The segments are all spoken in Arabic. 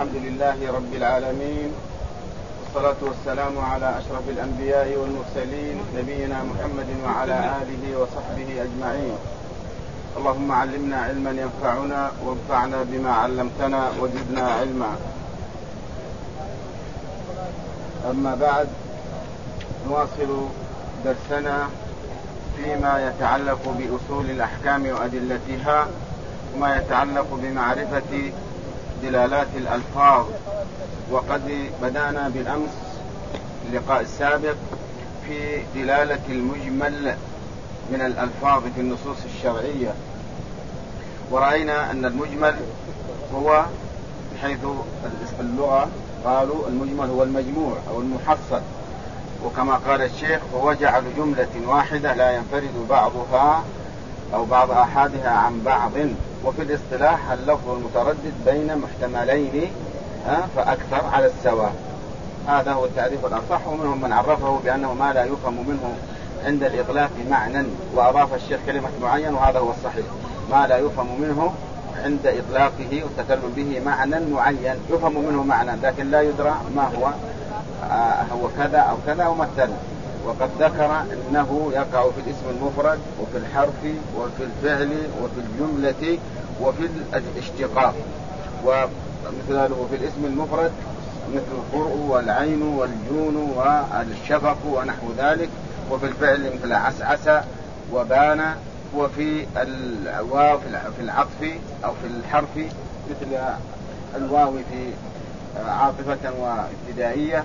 الحمد لله رب العالمين، والصلاة والسلام على أشرف الأنبياء والمرسلين نبينا محمد وعلى آله وصحبه أجمعين. اللهم علمنا علما ينفعنا وانفعنا بما علمتنا وزدنا علما. أما بعد، نواصل درسنا فيما يتعلق بأصول الأحكام وأدلتها وما يتعلق بمعرفة دلالات الألفاظ. وقد بدأنا بالأمس اللقاء السابق في دلالة المجمل من الألفاظ في النصوص الشرعية، ورأينا أن المجمل هو حيث اللغة قالوا المجمل هو المجموع أو المحصل، وكما قال الشيخ هو جعل جملة واحدة لا ينفرد بعضها أو بعض أحادها عن بعض. وفي الاصطلاح اللفظ المتردد بين محتملين فأكثر على السواء. هذا هو التعريف الأصح، ومنهم من عرفه بأنه ما لا يفهم منه عند الإطلاق معنى، وأضاف الشيخ كلمة معين، وهذا هو الصحيح، ما لا يفهم منه عند إطلاقه والتكلم به معنى معين، يفهم منه معنى لكن لا يدرى ما هو، هو كذا أو كذا أو مثل. وقد ذكر أنه يقع في الاسم المفرد وفي الحرف وفي الفعل وفي الجملة وفي الاشتقاق. ومثاله في الاسم المفرد مثل القرء والعين والجون والشفق ونحو ذلك، وفي الفعل مثل عسعس وبان، وفي الواو في العطف أو في الحرف مثل الواو في عاطفة وابتدائية،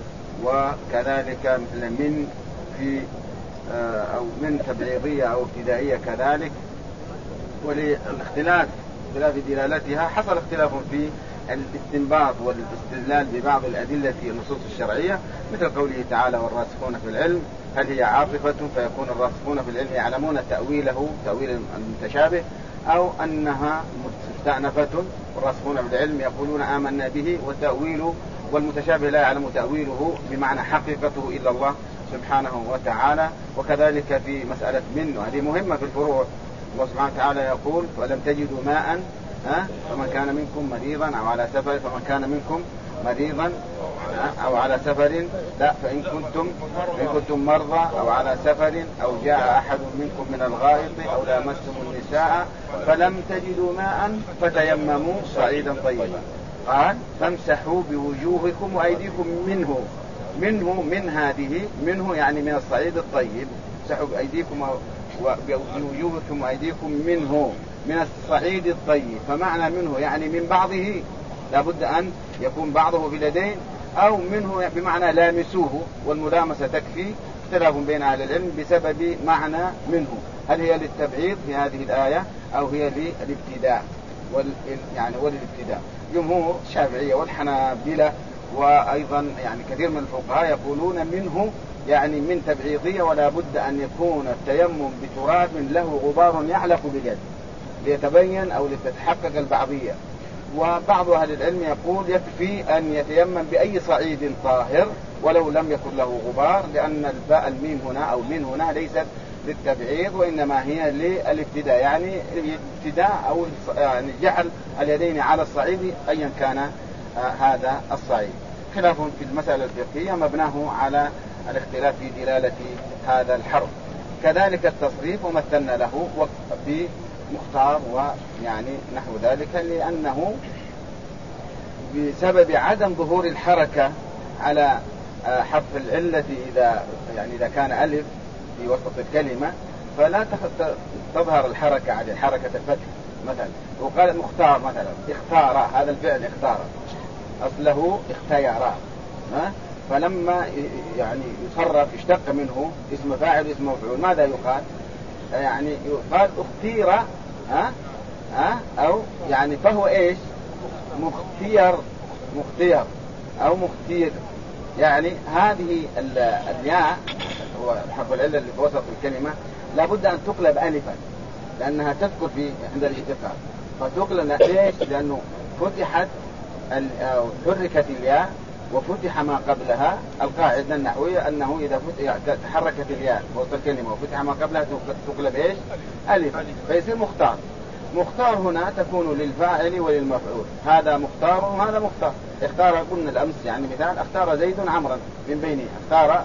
وكذلك مثل من في أو من تبعيضية أو ابتدائية كذلك. وللاختلاف دلالتها حصل اختلاف في الاستنباط والاستدلال ببعض الأدلة النصوص الشرعية، مثل قوله تعالى والراسخون في العلم، هل هي عاطفة فيكون الراسخون في العلم يعلمون تأويله تأويل المتشابه، أو أنها مستأنفة والراسخون في العلم يقولون آمنا به وتأويله والمتشابه لا يعلم تأويله بمعنى حقيقته إلا الله سبحانه وتعالى. وكذلك في مسألة من، وهذه مهمة في الفروع، الله سبحانه وتعالى يقول ولم تجدوا ماء فمن كان منكم مريضا أو على سفر، فمن كان منكم مريضا أو على سفر، لا فإن كنتم مرضى أو على سفر أو جاء أحد منكم من الغائط أو لامستم النساء فلم تجدوا ماء فتيمموا صعيدا طيبا، قال فامسحوا بوجوهكم وأيديكم منه من هذه منه يعني من الصعيد الطيب، امسحوا بأيديكم وبوجوهكم وأيديكم منه من الصعيد الطيب. فمعنى منه يعني من بعضه، لابد أن يكون بعضه في اليدين، أو منه بمعنى لامسوه، والملامسة تكفي. اختلاف بين أهل العلم بسبب معنى منه، هل هي للتبعيض في هذه الآية أو هي للابتداء يعني وللابتداء. جمهور الشافعية والحنابلة وأيضا يعني كثير من الفقهاء يقولون منه يعني من تبعيضية، ولا بد أن يكون التيمم بتراب له غبار يعلق باليد ليتبين أو لتتحقق البعضية. وبعض أهل العلم يقول يكفي أن يتيمم بأي صعيد طاهر ولو لم يكن له غبار، لأن الباء الميم هنا أو من هنا ليست للتبعيض وإنما هي للابتداء، يعني الابتداء أو يعني جعل اليدين على الصعيد أيا كان هذا الصعيد. خلاف في المسألة الفقهية مبناه على الاختلاف في دلالة هذا الحرف. كذلك التصريف ومثلنا له بمختار ويعني نحو ذلك، لأنه بسبب عدم ظهور الحركة على حرف العلة إذا كان ألف في وسط الكلمة فلا تظهر الحركة على حركة الفتح مثلا. وقال مختار مثلا اختار، هذا الفعل اختار أصله اختيارا، فلما يعني يصرف اشتق منه اسم فاعل اسم مفعول، ماذا يقال؟ يعني يقال اختير أو يعني فهو إيش؟ مختير أو مختير. يعني هذه الياء هو حرف العلة اللي في وسط الكلمة لابد أن تقلب ألفا، لأنها تذكر في عند الاشتقاق، فتقلب ليش؟ لأنه فتحت أو حركت الياء وفتح ما قبلها. القاعدة النحوية أنه إذا تحركت الياء وسط الكلمة وفتح ما قبلها تقلب إيش؟ ألف، فيصير مختار. مختار هنا تكون للفاعل وللمفعول، هذا مختار وهذا مختار. اختار قلنا الأمس يعني مثال، اختار زيد عمرا من بينه، اختار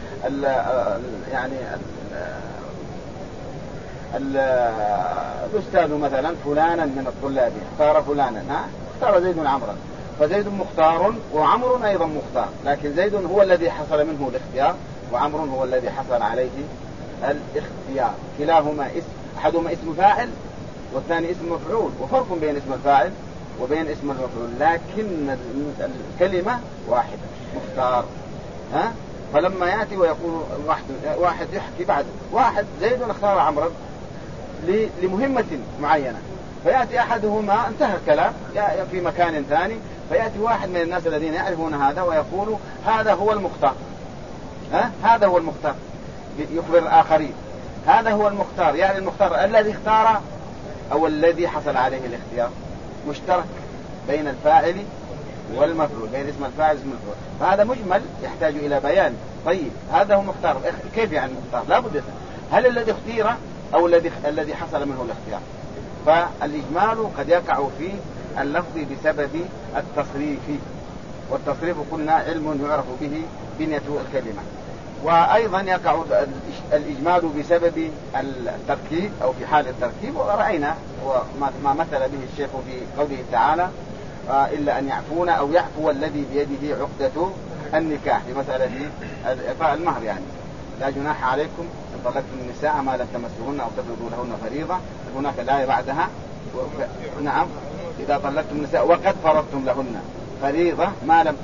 الأستاذ مثلا فلانا من الطلاب، اختار فلانا، اختار زيد عمرا، فزيد مختار وعمر أيضا مختار، لكن زيد هو الذي حصل منه الاختيار وعمر هو الذي حصل عليه الاختيار. كلاهما اسم، أحدهما اسم فاعل والثاني اسم مفعول، وفرق بين اسم الفاعل وبين اسم المفعول، لكن الكلمة واحدة مختار. فلما يأتي ويقول واحد يحكي بعد واحد زيد اختار عمرا لمهمة معينة، فيأتي أحدهما انتهى الكلام في مكان ثاني، فيأتي واحد من الناس الذين يعرفون هذا ويقول هذا هو المختار، هذا هو المختار، يخبر الآخرين هذا هو المختار، يعني المختار الذي اختار أو الذي حصل عليه الاختيار، مشترك بين الفاعل والمفعول، بين اسم الفاعل واسم المفعول، فهذا مجمل يحتاج إلى بيان. طيب هذا هو مختار، كيف يعني المختار؟ لا بد هل الذي اختير أو الذي حصل منه الاختيار؟ فالإجمال قد يقع في اللفظ بسبب التصريف، والتصريف قلنا علم يعرف به بنية الكلمة. وأيضا يقع الإجمال بسبب التركيب أو في حال التركيب، ورأينا ما مثل به الشيخ في قوله تعالى إلا أن يعفون أو يعفو الذي بيده عقدة النكاح، في مسألة إعطاء المهر، يعني لا جناح عليكم إن طلقتم النساء ما لم تمسوهن أو تفرضوا لهن فريضة. هناك الآية بعدها نعم إذا طلقتم النساء وقد فرضتم لهن فريضة ما لم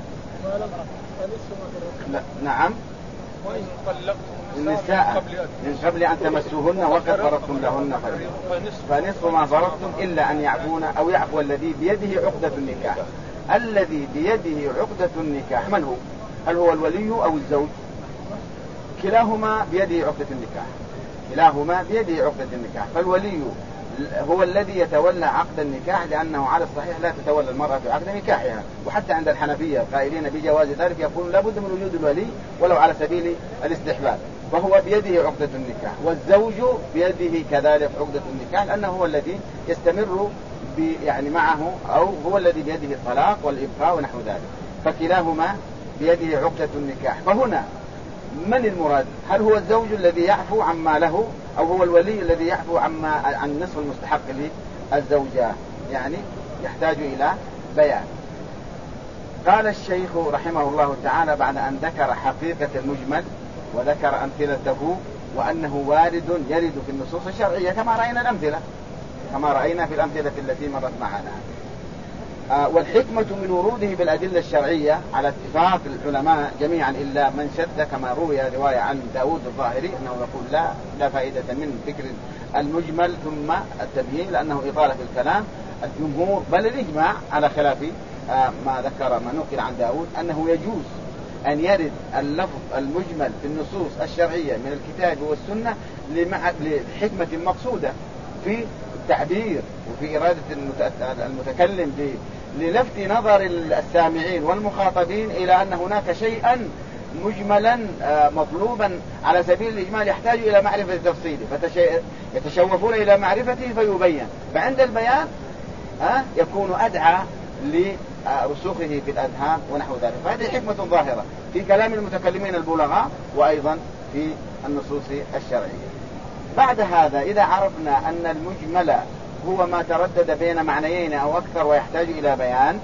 نعم وإن طلقتم النساء من قبل أن تمسوهن وقد فرضتم لهن فريضة فنصف ما فرضتم إلا أن يعفون أو يعفو الذي بيده عقدة النكاح. الذي بيده عقدة النكاح من هو؟ هل هو الولي أو الزوج؟ كلاهما بيده عقدة النكاح، كلاهما بيده عقدة النكاح. فالولي هو الذي يتولى عقد النكاح، لأنه على الصحيح لا تتولى المرأة في عقد نكاحها، وحتى عند الحنفية القائلين بجواز ذلك يقولون لا بد من وجود الولي ولو على سبيل الاستحباب، فهو بيده عقدة النكاح. والزوج بيده كذلك عقدة النكاح، لأنه هو الذي يستمر يعني معه، أو هو الذي بيده الطلاق والإبقاء ونحو ذلك، فكلاهما بيده عقدة النكاح. فهنا من المراد؟ هل هو الزوج الذي يعفو عما له، أو هو الولي الذي يعفو عن نصف المستحق للزوجة؟ يعني يحتاج إلى بيان. قال الشيخ رحمه الله تعالى بعد أن ذكر حقيقة المجمل وذكر أمثلته وأنه وارد يرد في النصوص الشرعية كما رأينا في الأمثلة التي مرت معنا. والحكمة من وروده بالأدلة الشرعية على اتفاق العلماء جميعا إلا من شد، كما روي رواية عن داود الظاهري أنه يقول لا فائدة من ذكر المجمل ثم التبيين لأنه إطالة في الكلام. الجمهور بل الإجماع على خلاف ما نقل عن داود أنه يجوز أن يرد اللفظ المجمل في النصوص الشرعية من الكتاب والسنة لحكمة مقصودة في التعبير وفي إرادة المتكلم للفت نظر السامعين والمخاطبين إلى أن هناك شيئا مجملا مطلوبا على سبيل الإجمال يحتاج إلى معرفة تفصيله، يتشوفون إلى معرفته فيبين، فعند البيان يكون أدعى لرسوخه في الأذهان ونحو ذلك. فهذه حكمة ظاهرة في كلام المتكلمين البلغاء وأيضا في النصوص الشرعية. بعد هذا إذا عرفنا أن المجمل هو ما تردد بين معنيين أو أكثر ويحتاج إلى بيان،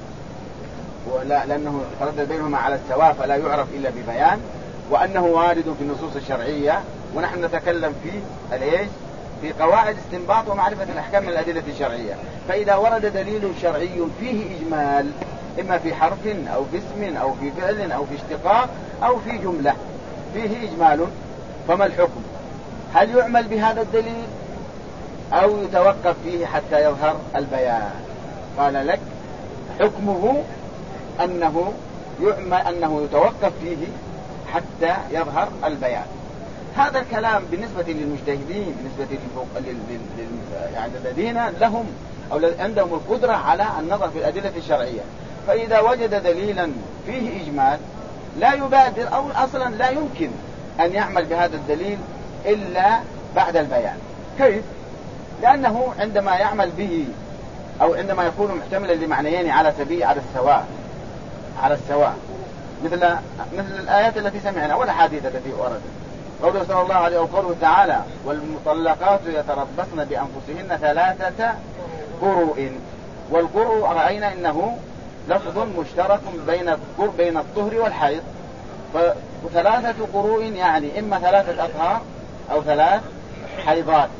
لأنه تردد بينهما على السواء فلا يعرف إلا ببيان، وأنه وارد في النصوص الشرعية، ونحن نتكلم في قواعد استنباط ومعرفة الأحكام من الأدلة الشرعية. فإذا ورد دليل شرعي فيه إجمال إما في حرف أو في اسم أو في فعل أو في اشتقاق أو في جملة فيه إجمال، فما الحكم؟ هل يعمل بهذا الدليل أو يتوقف فيه حتى يظهر البيان؟ قال لك حكمه أنه يتوقف فيه حتى يظهر البيان. هذا الكلام بالنسبة للمجتهدين، بالنسبة يعني الذين لهم أو عندهم القدرة على النظر في الأدلة الشرعية، فإذا وجد دليلا فيه إجمال لا يبادر أو أصلا لا يمكن أن يعمل بهذا الدليل إلا بعد البيان. كيف؟ لأنه عندما يعمل به أو عندما يكون محتملا لمعنيين على السواء مثل الآيات التي سمعنا والأحاديث التي وردت، قوله صلى الله عليه وسلم وقوله تعالى والمطلقات يتربصن بأنفسهن 3 قروء. والقروء رأينا أنه لفظ مشترك بين الطهر والحيض، ف3 قروء يعني إما 3 أطهار أو 3 حيضات،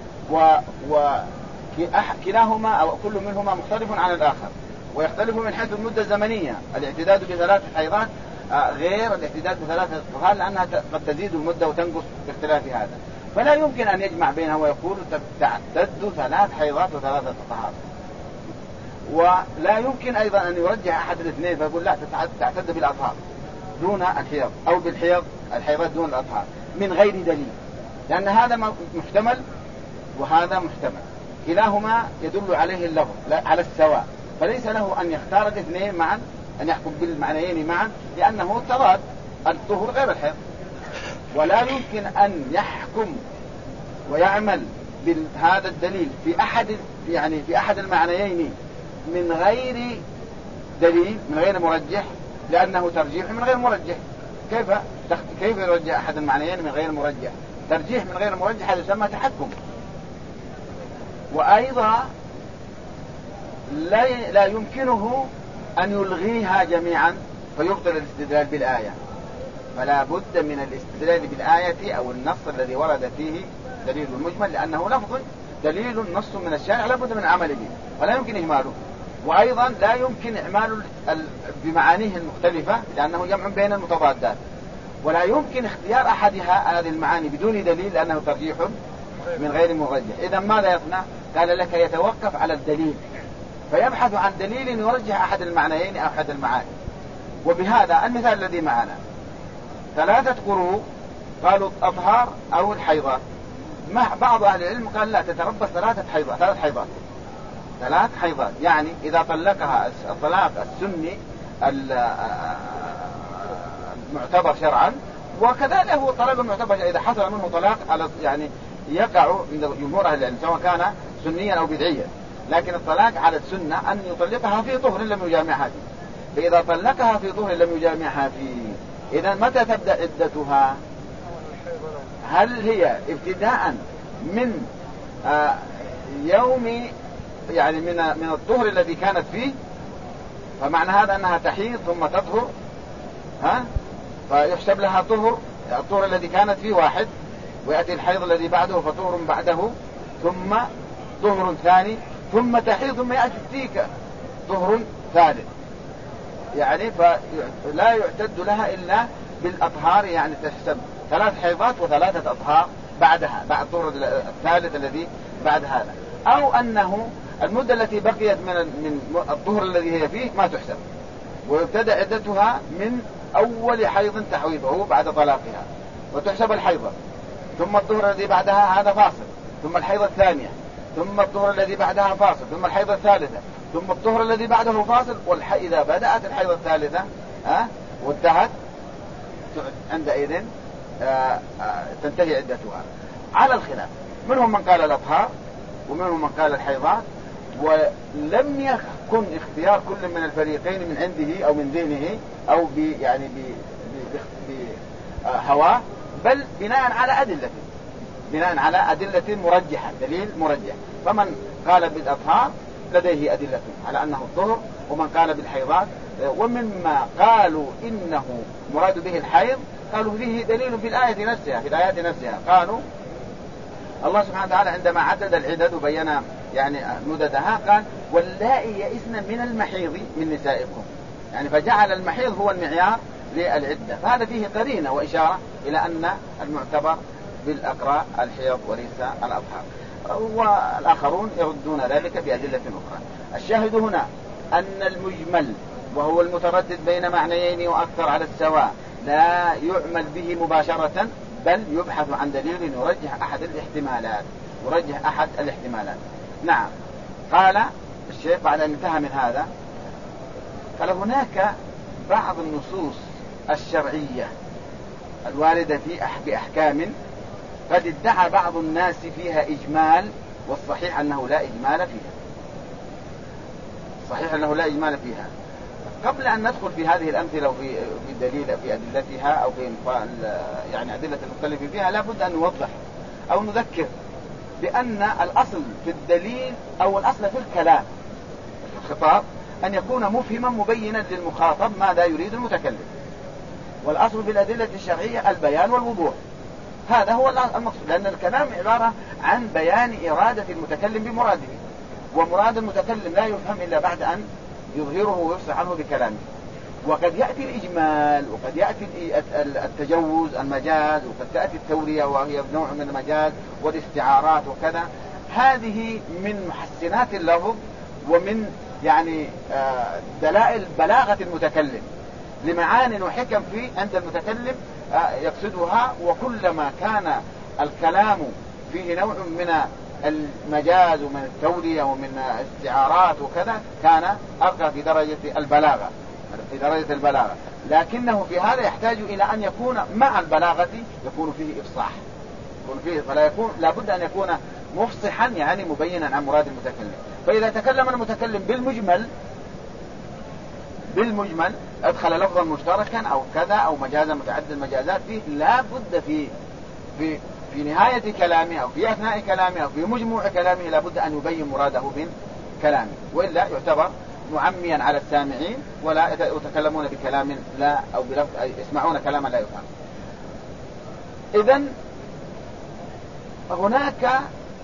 وكلاهما أو كل منهما مختلف عن الآخر، ويختلف من حيث المدة الزمنية. الاعتداد ب3 حيضات غير الاعتداد ب3 أطهار، لأنها قد تزيد المدة وتنقص باختلاف هذا، فلا يمكن أن يجمع بينها ويقول تعتد 3 حيضات و3 أطهار. ولا يمكن أيضا أن يرجح أحد الاثنين فيقول لا تعتد بالأطهار دون الحيض أو الحيضات دون الأطهار من غير دليل، لأن هذا محتمل وهذا محتمل، كلاهما يدل عليه اللفظ على السواء، فليس له أن يختار الاثنين معا، أن يحكم بالمعنيين معا، لأنه تضاد الطهر غير الحيض. ولا يمكن أن يحكم ويعمل بهذا الدليل في أحد المعنيين من غير دليل، من غير مرجح، لأنه ترجيح من غير مرجح. كيف يرجح أحد المعنيين من غير مرجح؟ ترجيح من غير مرجح هذا يسمى تحكم. وأيضا لا يمكنه أن يلغيها جميعا فيبطل الاستدلال بالآية، فلا بد من الاستدلال بالآية أو النص الذي ورد فيه دليل المجمل، لأنه لفظ دليل نص من الشارع لا بد من عمله ولا يمكن إهماله. وأيضا لا يمكن إعمال بمعانيه المختلفة لأنه جمع بين المتضادات، ولا يمكن اختيار أحدها هذه المعاني بدون دليل لأنه ترجيح من غير مرجح. إذا ماذا يصنع؟ قال لك يتوقف على الدليل، فيبحث عن دليل يرجح أحد المعنيين أو أحد المعاني. وبهذا المثال الذي معنا 3 قروء قالوا أطهار أو الحيضات، بعض أهل العلم قال لا تتربص 3 حيضات، يعني إذا طلقها الطلاق السني المعتبر شرعا، وكذلك هو الطلاق المعتبر إذا حصل منه طلاق على يقع عند جمهور أهل العلم سواء كان سنيا أو بدعيا، لكن الطلاق على السنة أن يطلقها في طهر لم يجامعها فيه. فإذا طلقها في طهر لم يجامعها فيه، إذا متى تبدأ عدتها؟ هل هي ابتداء من يوم يعني من الطهر الذي كانت فيه، فمعنى هذا أنها تحيض ثم تطهر، فيحسب لها الطهر الذي كانت فيه واحد، ويأتي الحيض الذي بعده فطهر بعده، ثم طهر ثاني، ثم تحيض، ثم يأتي فيك طهر ثالث، يعني فلا يعتد لها إلا بالأطهار، يعني تحسب 3 حيضات و3 أطهار بعدها، بعد الطهر الثالث الذي بعد هذا. أو أنه المدة التي بقيت من الطهر الذي هي فيه ما تحسب، ويبتدأ عدتها من أول حيض تحويضه بعد طلاقها، وتحسب الحيضة، ثم الطهر الذي بعدها هذا فاصل، ثم الحيضة الثانية، ثم الطهر الذي بعدها فاصل، ثم الحيضة الثالثة، ثم الطهر الذي بعده فاصل، إذا بدأت الحيضة الثالثة وانتهت عندئذ تنتهي عدتها على الخلاف. منهم من قال الأطهار ومنهم من قال الحيضات، ولم يكن اختيار كل من الفريقين من عنده أو من ذهنه أو بهواه، بل بناء على أدلة مرجحة، دليل مرجح. فمن قال بالأطهار لديه أدلة على أنه الطهر، ومن قال بالحيضات، ومما قالوا إنه مراد به الحيض قالوا فيه دليل في الآية نفسها، في الآيات نفسها. قالوا الله سبحانه وتعالى عندما عدد العدد وبين يعني مددها قال واللائي يئسن من المحيض من نسائكم، يعني فجعل المحيض هو المعيار للعدة، فهذا فيه قرينة وإشارة إلى أن المعتبر بالأقراء الحيض وليس الأطهار، والآخرون يردون ذلك بأدلة أخرى. الشاهد هنا أن المجمل وهو المتردد بين معنيين وأكثر على السواء لا يعمل به مباشرة، بل يبحث عن دليل يرجح أحد الاحتمالات. نعم. قال الشيخ بعد أن انتهى من هذا قال هناك بعض النصوص الشرعية الواردة في بأحكام قد ادعى بعض الناس فيها إجمال والصحيح أنه لا إجمال فيها. صحيح أنه لا إجمال فيها. قبل أن ندخل في هذه الأمثلة وفي الدليل في أدلتها أو في يعني أدلة المختلف فيها، لا بد أن نوضح أو نذكر بأن الأصل في الدليل أو الأصل في الكلام في الخطاب أن يكون مفهما مبينا للمخاطب ماذا يريد المتكلم. والأصل في الأدلة الشرعية البيان والوضوح، هذا هو المقصود، لأن الكلام عبارة عن بيان إرادة المتكلم بمراده، ومراد المتكلم لا يفهم إلا بعد أن يظهره ويفصح عنه بكلامه. وقد يأتي الإجمال، وقد يأتي التجوز المجاز، وقد تأتي التورية وهي نوع من المجاز والاستعارات وكذا. هذه من محسنات اللفظ ومن يعني دلائل بلاغة المتكلم لمعان وحكم في عند المتكلم يقصدها. وكلما كان الكلام فيه نوع من المجاز ومن التورية ومن استعارات وكذا كان أرقى في درجة البلاغة. لكنه في هذا يحتاج إلى أن يكون مع البلاغة يكون فيه إفصاح، فلا يكون لابد أن يكون مفصحا يعني مبينا عن مراد المتكلم. فإذا تكلم المتكلم بالمجمل أدخل لفظا مشتركا أو كذا أو مجازا متعدد المجازات فيه، لا بد في نهاية كلامه أو في أثناء كلامه أو في مجموع كلامه لا بد أن يبين مراده من كلامه، وإلا يعتبر معميا على السامعين ولا يتكلمون بكلام لا أو بلفظ يسمعون كلاما لا يفهم. إذن هناك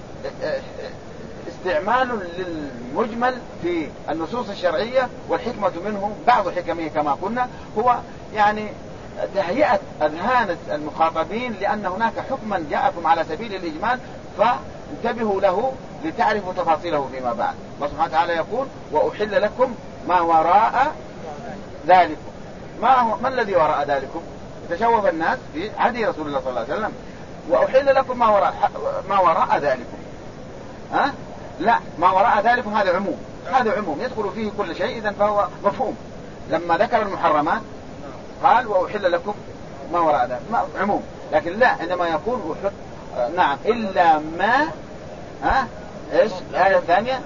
استعمال للمجمل في النصوص الشرعية، والحكمة منه بعض حكمه كما قلنا هو يعني تهيئة أذهان المخاطبين لأن هناك حكما جاءكم على سبيل الإجمال فانتبهوا له لتعرفوا تفاصيله فيما بعد. الله سبحانه وتعالى يقول وأحل لكم ما وراء ذلكم. ما الذي وراء ذلكم؟ تشوف الناس في عهد رسول الله صلى الله عليه وسلم وأحل لكم ما وراء ذلكم. لا، ما وراء ذلكم هذا عموم يدخل فيه كل شيء، إذن فهو مفهوم. لما ذكر المحرمات قال وأحل لكم ما وراء ذلك عموم، لكن لا، عندما يقول نعم إلا ما إيش الآية الثانية؟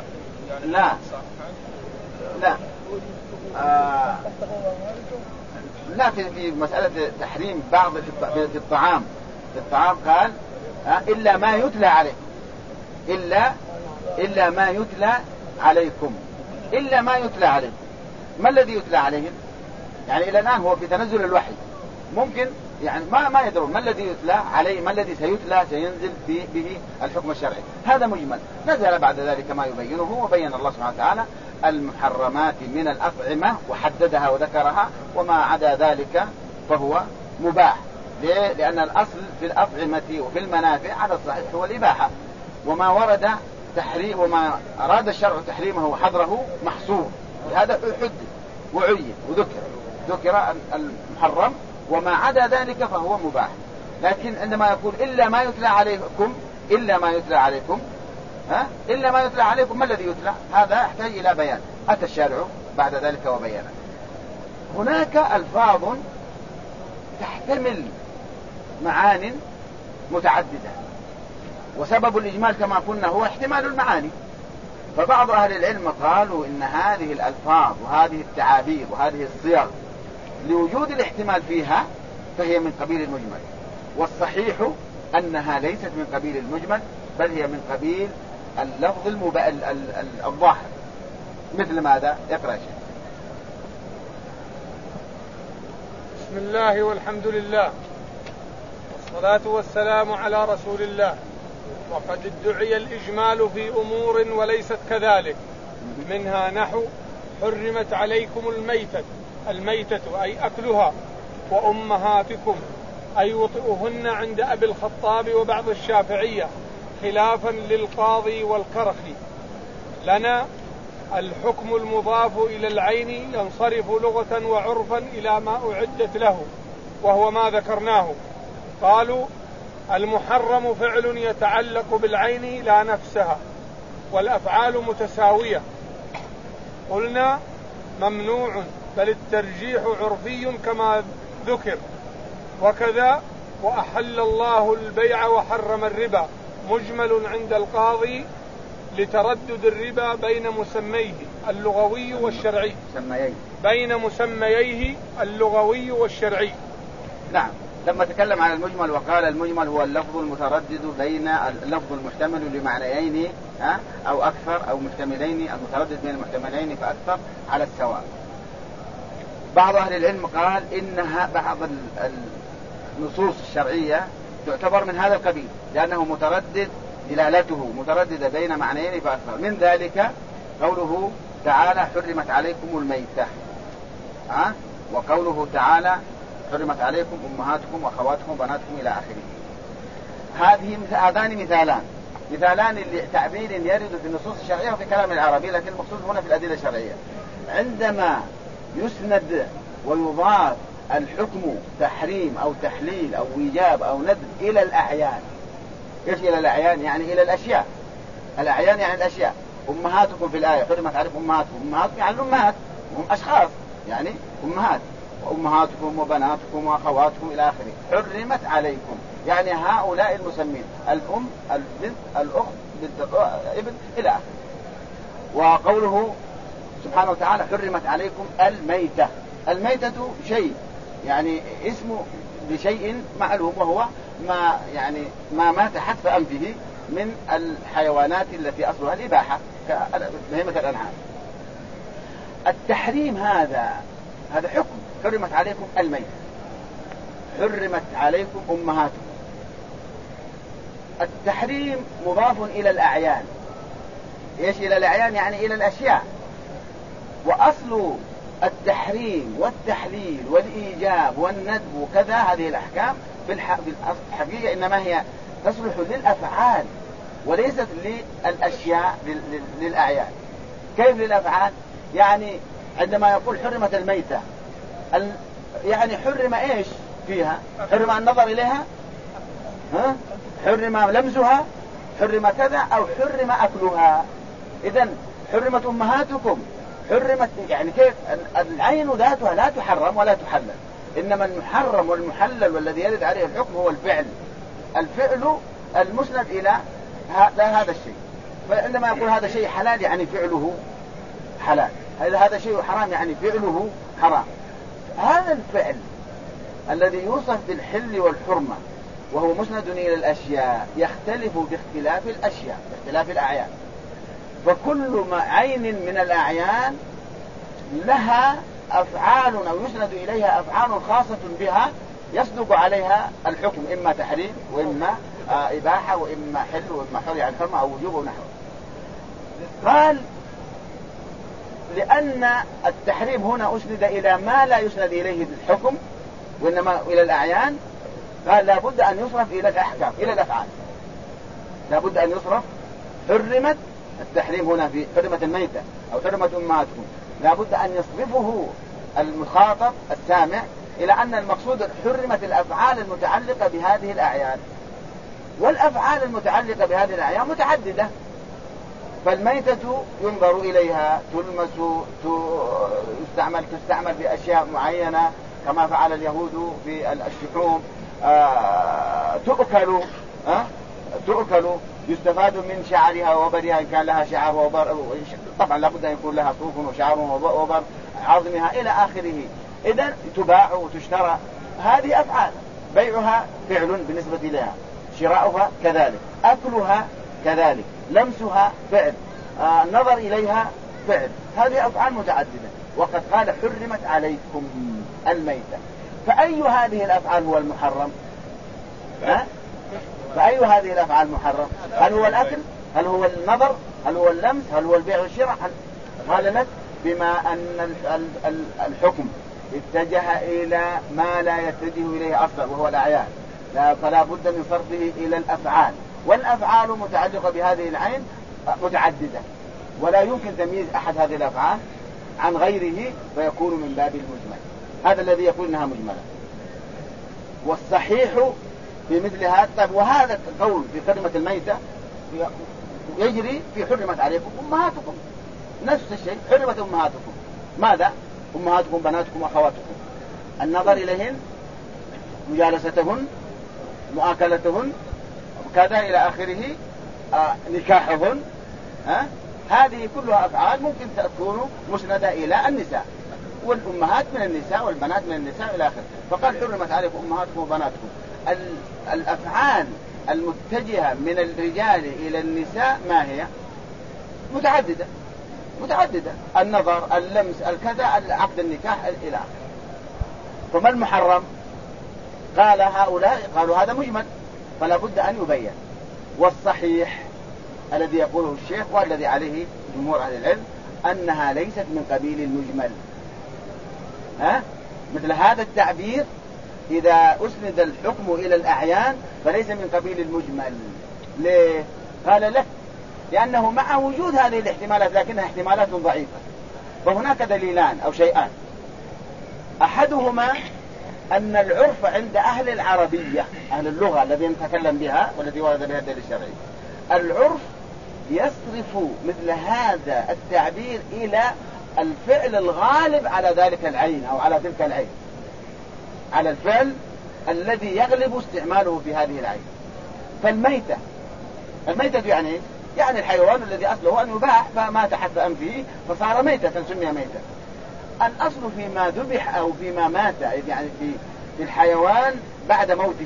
لا في مسألة تحريم بعض في الطعام قال إلا ما يتلى عليكم، إلا ما يتلى عليكم. ما الذي يتلى عليهم؟ يعني إلى الآن هو في تنزل الوحي، ممكن يعني ما يدرون ما الذي يتلى عليه، ما الذي سينزل به الحكم الشرعي. هذا مجمل. نزل بعد ذلك ما يبينه، وبين الله سبحانه وتعالى المحرمات من الأطعمة وحددها وذكرها، وما عدا ذلك فهو مباح. ليه؟ لأن الأصل في الأطعمة وفي المنافع على الصحيح هو الإباحة، وما ورد تحريم وما أراد الشرع تحريمه وحظره محصور، لهذا حد وعين وذكر المحرم، وما عدا ذلك فهو مباح. لكن عندما يقول إلا ما يتلى عليكم ما الذي يتلى؟ هذا يحتاج إلى بيان، أتى الشارع بعد ذلك وبيانه. هناك ألفاظ تحتمل معان متعددة، وسبب الإجمال كما قلنا هو احتمال المعاني. فبعض أهل العلم قالوا إن هذه الألفاظ وهذه التعابير وهذه الصيغ لوجود الاحتمال فيها فهي من قبيل المجمل، والصحيح أنها ليست من قبيل المجمل، بل هي من قبيل اللفظ الظاهر. مثل ماذا؟ اقرأ شيء. بسم الله والحمد لله والصلاة والسلام على رسول الله. وقد ادعي الإجمال في أمور وليست كذلك، منها نحو حرمت عليكم الميتة أي أكلها، وأمهاتكم أي وطئهن عند أبي الخطاب وبعض الشافعية خلافا للقاضي والكرخي. لنا الحكم المضاف إلى العين ينصرف لغة وعرفا إلى ما أعدت له، وهو ما ذكرناه. قالوا المحرم فعل يتعلق بالعين لا نفسها، والأفعال متساوية. قلنا ممنوع، بل الترجيح عرفي كما ذكر. وكذا وأحل الله البيع وحرم الربا، مجمل عند القاضي لتردد الربا بين مسميه اللغوي والشرعي، بين مسمييه اللغوي والشرعي. نعم، لما تكلم عن المجمل وقال المجمل هو اللفظ المتردد بين اللفظ المحتمل لمعنيين أو أكثر، أو محتملين، المتردد بين المحتملين فأكثر على السواء. بعض أهل العلم قال إنها بعض النصوص الشرعية تعتبر من هذا القبيل، لأنه متردد، دلالته مترددة بين معنيين فأكثر. من ذلك قوله تعالى حرمت عليكم الميتة، وقوله تعالى حرمت عليكم أمهاتكم وأخواتكم وبناتكم إلى آخره. هذان مثالان لتعبير يرد في النصوص الشرعية وفي كلام العربي، لكن المقصود هنا في الأدلة الشرعية. عندما يسند ويضاف الحكم تحريم أو تحليل أو إيجاب أو ندب إلى الأعيان. إيش إلى الأعيان؟ يعني إلى الأشياء. الأعيان يعني الأشياء. أمهاتكم في الآية حرمت عليكم أمهاتكم، أمهاتكم يعني الأمهات، هم أشخاص يعني أمهات، وأمهاتكم وبناتكم وأخواتكم إلى آخره. حرمت عليكم يعني هؤلاء المسمين، الأم، البنت، الأخت، بنت ابن إلى آخره. وقوله سبحانه وتعالى حرمت عليكم الميتة. الميتة شيء يعني اسم لشيء معلوم، وهو ما مات حتف أنفه من الحيوانات التي أصلها الإباحة كبهيمة الأنعام. التحريم هذا حكم، حرمت عليكم الميتة، حرمت عليكم أمهاتكم. التحريم مضاف إلى الأعيان. إيش إلى الأعيان؟ يعني إلى الأشياء. وأصل التحريم والتحليل والإيجاب والندب وكذا، هذه الأحكام في الحقيقة إنما هي تصلح للأفعال وليست للأشياء، للأعيان. كيف للأفعال؟ يعني عندما يقول حرمت الميتة، يعني حرم إيش فيها؟ حرم النظر إليها، حرم لمسها، حرم كذا، أو حرم أكلها. إذن حرمت أمهاتكم، حرمت يعني كيف؟ العين ذاتها لا تحرم ولا تحلل، إنما المحرم والمحلل والذي يرد عليه الحكم هو الفعل المسند إلى هذا الشيء. فعندما يقول هذا شيء حلال يعني فعله حلال، هذا شيء حرام يعني فعله حرام. هذا الفعل الذي يوصف بالحل والحرمة وهو مسند إلى الأشياء يختلف باختلاف الأشياء، باختلاف الأعيان. فكل عين من الأعيان لها أفعال أو يسند إليها أفعال خاصة بها يصدق عليها الحكم، إما تحريم وإما إباحة وإما حل وإما حل عن حرمة أو وجوب ونحو. قال لأن التحريم هنا أسند إلى ما لا يسند إليه الحكم وإنما إلى الأعيان، قال لابد أن يصرف إلى الأحكام، إلى الأفعال. لابد أن يصرف. حرمت التحريم هنا في حرمت الميتة أو حرمت أمهاتكم، لابد أن يصرفه المخاطب السامع إلى أن المقصود حرمت الأفعال المتعلقة بهذه الأعيان. والأفعال المتعلقة بهذه الأعيان متعددة، فالميتة ينظر إليها، تلمس، تستعمل في أشياء معينة كما فعل اليهود في الشحوم، تؤكل، يستفاد من شعرها وبرها إن كان لها شعر وبر، طبعا لابد أن يكون لها صوف وشعر وبر، عظمها إلى آخره. إذن تباع وتشترى، هذه أفعال. بيعها فعل بالنسبة لها، شراؤها كذلك، أكلها كذلك، لمسها فعل، النظر إليها فعل. هذه أفعال متعددة. وقد قال حرمت عليكم الميتة. فأي هذه الأفعال هو المحرم؟ فأي هذه الأفعال محرم؟ هل هو الأكل؟ هل هو النظر؟ هل هو اللمس؟ هل هو البيع والشراء؟ قال لك بما أن الحكم اتجه إلى ما لا يتجه إليه أصلا وهو الأعيان، فلا بد من صرفه إلى الأفعال. والأفعال متعلقة بهذه العين متعددة، ولا يمكن تمييز أحد هذه الأفعال عن غيره فيكون من باب المجمل. هذا الذي يقول إنها مجملة. والصحيح في مثل هذا. طيب وهذا القول في حرمة الميتة يجري في حرمت عليكم أمهاتكم، نفس الشيء. حرمت أمهاتكم، ماذا؟ أمهاتكم بناتكم وأخواتكم، النظر إليهن، مجالستهن، مؤاكلتهن، كذا إلى آخره، نكاحهن، هذه كلها أفعال ممكن تكون مسندة إلى النساء، والأمهات من النساء والبنات من النساء إلى آخره. فقال حرمت عليكم أمهاتكم وبناتكم. الأفعال المتجهة من الرجال إلى النساء ما هي؟ متعددة، النظر، اللمس، الكذا، عقد النكاح إلى آخره. فما المحرم؟ قال هؤلاء قالوا هذا مجمل فلا بد أن يبين. والصحيح الذي يقوله الشيخ والذي عليه جمهور أهل العلم أنها ليست من قبيل المجمل. مثل هذا التعبير إذا أسند الحكم إلى الأعيان فليس من قبيل المجمل. ليه؟ قال لك لأنه مع وجود هذه الاحتمالات لكنها احتمالات ضعيفة، فهناك دليلان أو شيئان. أحدهما أن العرف عند أهل العربية، أهل اللغة الذين نتكلم بها والذي ورد بها الدليل الشرعي، العرف يصرف مثل هذا التعبير إلى الفعل الغالب على ذلك العين أو على تلك العين، على الفعل الذي يغلب استعماله في هذه العين. فالميتة يعني الحيوان الذي أصله أن يباح فمات حتف أنفه فصار ميتة سمي ميتة. الأصل فيما ذبح أو فيما مات يعني في الحيوان بعد موته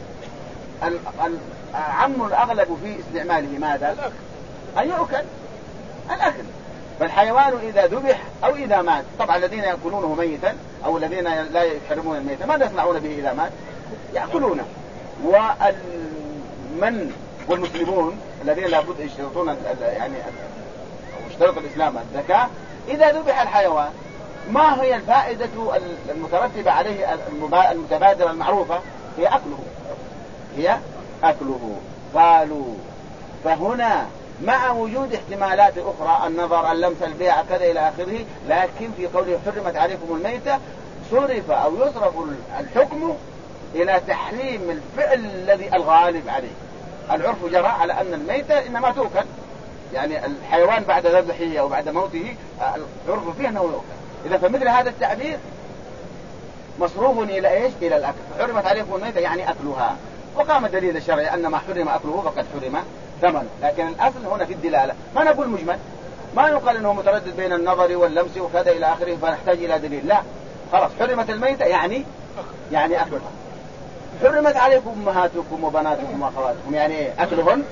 عم الأغلب في استعماله ماذا؟ أن يؤكل، الأكل. فالحيوان إذا ذبح أو إذا مات، طبعا الذين يأكلونه ميتا أو الذين لا يحرمون الميتا ماذا يصنعون به إذا مات؟ يأكلونه. والمسلمون الذين لابد يشترطون يعني يشترط الإسلام الزكاة، إذا ذبح الحيوان ما هي الفائدة المترتبة عليه المتبادرة المعروفة؟ هي أكله. قالوا فهنا مع وجود احتمالات أخرى، النظر، اللمس، البيع، كذا إلى آخره، لكن في قوله حرمت عليكم الميتة صرف أو يصرف الحكم إلى تحريم الفعل الذي الغالب عليه. العرف جرى على أن الميتة إنما تؤكل، يعني الحيوان بعد ذبحه أو بعد موته العرف فيه أنه يؤكل. إذا فمثل هذا التعبير مصروف إلى إيش؟ إلى الأكل. حرمت عليكم الميتة يعني أكلها، وقام دليل الشرعي أن ما حرم أكله فقد حرم ثمن. لكن الأصل هنا في الدلالة، ما نقول مجمل، ما يقال أنه متردد بين النظر واللمس وكذا إلى آخره فنحتاج إلى دليل. لا، خلاص حرمت الميتة يعني أكلها. حرمت عليكم أمهاتكم وبناتكم وأخواتكم يعني إيه؟ أكلهن؟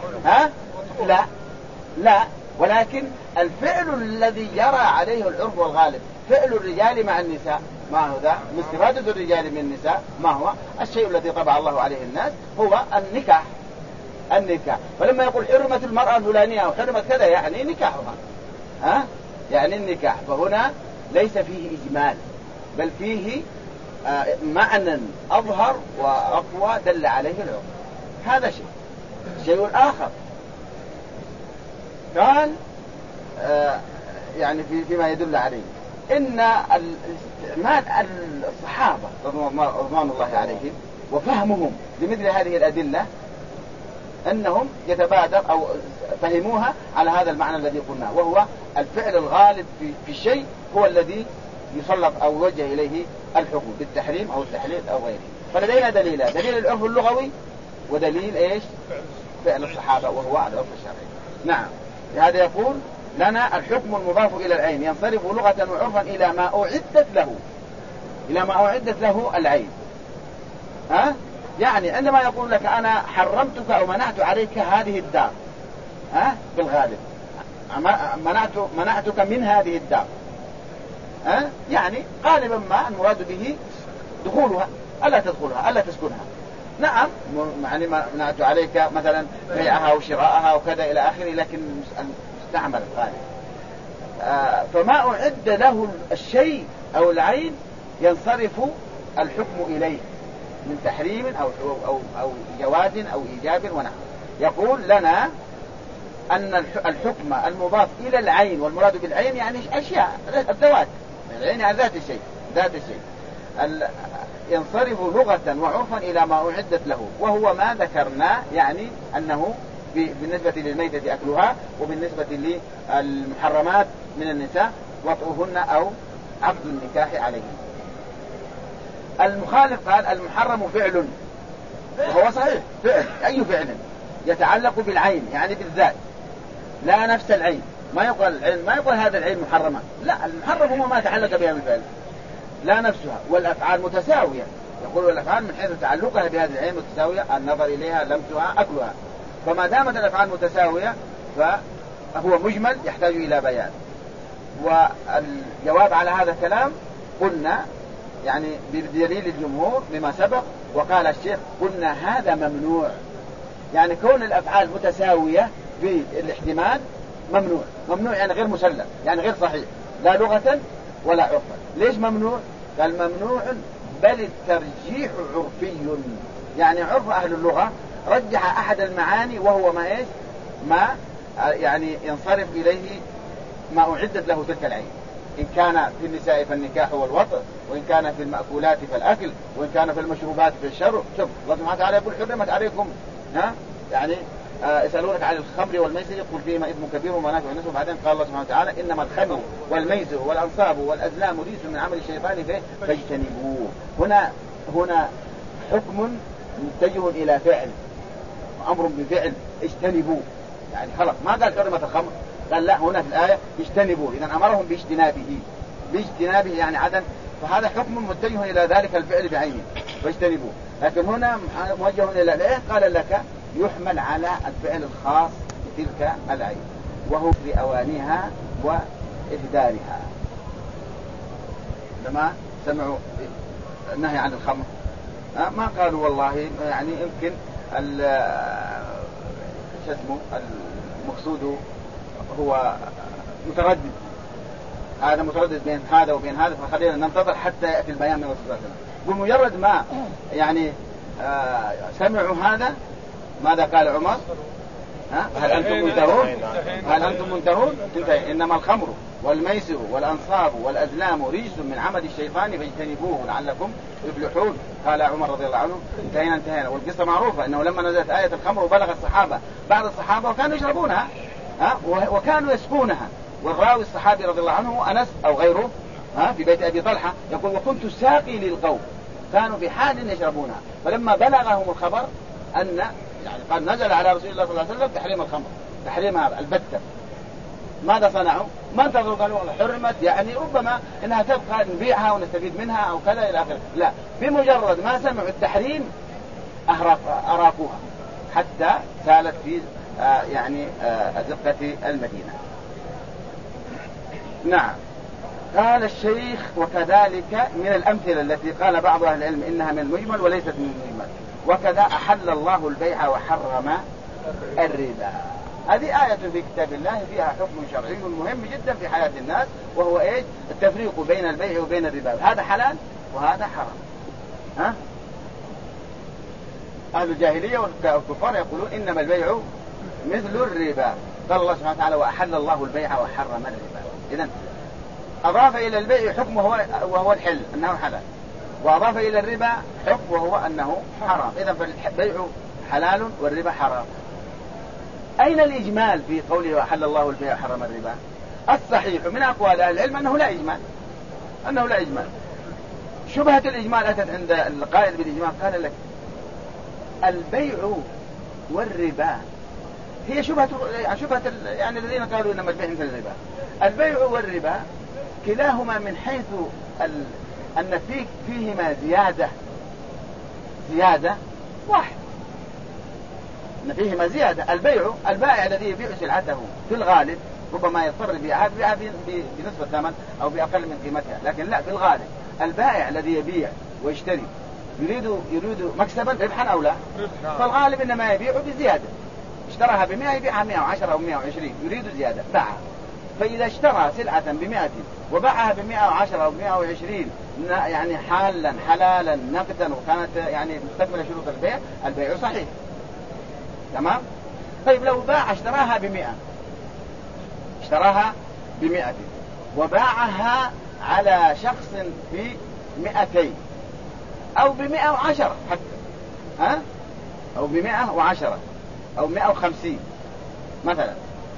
لا، ولكن الفعل الذي يرى عليه العرف والغالب فعل الرجال مع النساء، ما هو ذا؟ من استفادة الرجال من النساء ما هو؟ الشيء الذي طبع الله عليه الناس هو النكاح. فلما يقول حرمت المرأة الفلانية أو حرمت كذا يعني نكاحها، يعني النكاح. فهنا ليس فيه إجمال بل فيه معنى أظهر وأقوى دل عليه العرف. هذا شيء آخر. قال يعني فيما يدل عليه إن الاستعمال الصحابة رضوان الله عليهم وفهمهم لمثل هذه الأدلة أنهم يتبادر أو فهموها على هذا المعنى الذي قلناه، وهو الفعل الغالب في الشيء هو الذي يسلط أو يوجه إليه الحكم بالتحريم أو التحليل أو غيره. فلدينا دليلان: دليل العرف اللغوي ودليل إيش؟ فعل الصحابة وهو العرف الشرعي. نعم، لهذا يقول لنا الحكم المضاف إلى العين ينصرف لغة وعرفا إلى ما أعدت له العين. يعني عندما يقول لك أنا حرمتك أو منعت عليك هذه الدار، بالغالب منعتك من هذه الدار، يعني غالبا ما المراد به دخولها، ألا تدخلها، ألا تسكنها. نعم، يعني منعت عليك مثلا بيعها وشراءها وكذا إلى آخره، لكن مستعمل غالب. فما أعد له الشيء أو العين ينصرف الحكم إليه من تحريم أو جواز أو إيجاب ونحو. يقول لنا أن الحكم المضاف إلى العين، والمراد بالعين يعني أشياء الذوات، العين يعني ذات الشيء ينصرف لغة وعرفا إلى ما أعدت له، وهو ما ذكرنا، يعني أنه بالنسبة للميتة أكلها، وبالنسبة للمحرمات من النساء وطئهن أو عقد النكاح عليهن. المخالف قال المحرم وهو صحيح فعل، أي فعل يتعلق بالعين يعني بالذات لا نفس العين. ما يقول هذا العين محرمة، لا، المحرم هو ما يتعلق بها بالفعل لا نفسها. والأفعال متساوية، يقول الأفعال من حيث تعلقها بهذه العين متساوية، النظر إليها، لمسها، أكلها. فما دامت الأفعال متساوية فهو مجمل يحتاج إلى بيان. والجواب على هذا الكلام قلنا يعني بدليل الجمهور لما سبق، وقال الشيخ قلنا هذا ممنوع، يعني كون الأفعال متساوية في الاحتمال ممنوع يعني غير مسلم، يعني غير صحيح لا لغة ولا عرفا. ليش ممنوع؟ قال ممنوع بل الترجيح عرفي، يعني عرف أهل اللغة رجح أحد المعاني وهو ما يعني ينصرف إليه ما أعدت له تلك العين. إن كان في النساء فالنكاح والوطء، وإن كان في المأكولات فالأكل، وإن كان في المشروبات فالشرب. شوف الله سبحانه وتعالى يقول حرمت عليكم يعني يسألونك عن الخمر والميسر قل فيهما إثم كبير ومنافع للناس. وبعدين قال الله سبحانه وتعالى إنما الخمر والميسر والأنصاب والأزلام رجس من عمل الشيطان فاجتنبوه. هنا حكم متجه إلى فعل، أمر بفعل، اجتنبوه، يعني خلاص ما قال حرمت الخمر، قال لا، هنا في الآية اجتنبوه، إذن أمرهم باجتنابه يعني عدم. فهذا حكم متجه إلى ذلك الفعل بعينه فاجتنبوه. لكن هنا موجه إلى الآية قال لك يحمل على الفعل الخاص بتلك العين وهو في أوانها وإهدارها. لما سمعوا النهي عن الخمر ما قالوا والله يعني يمكن المقصود هو متردد، هذا متردد بين هذا وبين هذا، فخلينا ننتظر حتى يأتي البيان من الرسول صلى الله عليه وسلم. بمجرد ما يعني سمعوا هذا ماذا قال عمر؟ هل أنتم منتهون؟ انتهي. إنما الخمر والميسر والأنصاب والأزلام رجس من عمل الشيطان فاجتنبوه لعلكم تفلحون. قال عمر رضي الله عنه انتهينا. والقصة معروفة أنه لما نزلت آية الخمر وبلغ الصحابة بعض الصحابة وكانوا يشربونها وكانوا يسكونها. والراوي الصحابي رضي الله عنه أنس أو غيره في بيت أبي طلحة يقول وكنت ساقي للقوم، كانوا بحال يشربونها. فلما بلغهم الخبر أن يعني قد نزل على رسول الله صلى الله عليه وسلم تحريم الخمر، تحريم البتة، ماذا صنعوا؟ ما انتظروا قالوا والله حرمت يعني ربما انها تبقى نبيعها ونستفيد منها او كذا الى اخره، لا، بمجرد ما سمعوا التحريم اراقوها حتى سالت في يعني ازقة المدينة. نعم. قال الشيخ وكذلك من الامثلة التي قال بعض اهل العلم انها من المجمل وليست من المجمل، وكذا احل الله البيع وحرم الربا. هذه آية في كتاب الله فيها حكم شرعي مهم جدا في حياة الناس، وهو التفريق بين البيع وبين الربا، هذا حلال وهذا حرام. أهل الجاهلية والكفار يقولون إنما البيع مثل الربا. قال الله سبحانه وتعالى وأحل الله البيع وحرم الربا. إذن أضاف إلى البيع حكم وهو الحل أنه حلال، وأضاف إلى الربا حكم وهو أنه حرام. إذن فالبيع حلال والربا حرام. أين الإجمال في قوله وأحل الله البيع وحرم الربا؟ الصحيح من أقوال أهل العلم أنه لا إجمال. شبهة الإجمال أتت عند القائل بالإجمال، قال لك البيع والربا هي شبهة يعني الذين قالوا إنما البيع مثل الربا. البيع والربا كلاهما من حيث أن فيهما زيادة واحد، أن فيهما زيادة. البائع الذي يبيع سلعته في الغالب ربما يضطر بيعها بنصف الثمن أو بأقل من قيمتها، لكن لا، في الغالب البائع الذي يبيع ويشتري يريد مكسبا ربحا أو لا، فالغالب إنما يبيع بزيادة. اشتراها ب100 يبيعها 110 أو 120، يريد زيادة باعها. فإذا اشترى سلعة ب100 وباعها ب110 أو 120 يعني حلالا نقدا وكانت يعني مستكملة شروط البيع صحيح، تمام. طيب لو اشتراها ب100 وباعها على شخص ب200 أو ب110 حتى، أو ب110 أو 150 مثلا،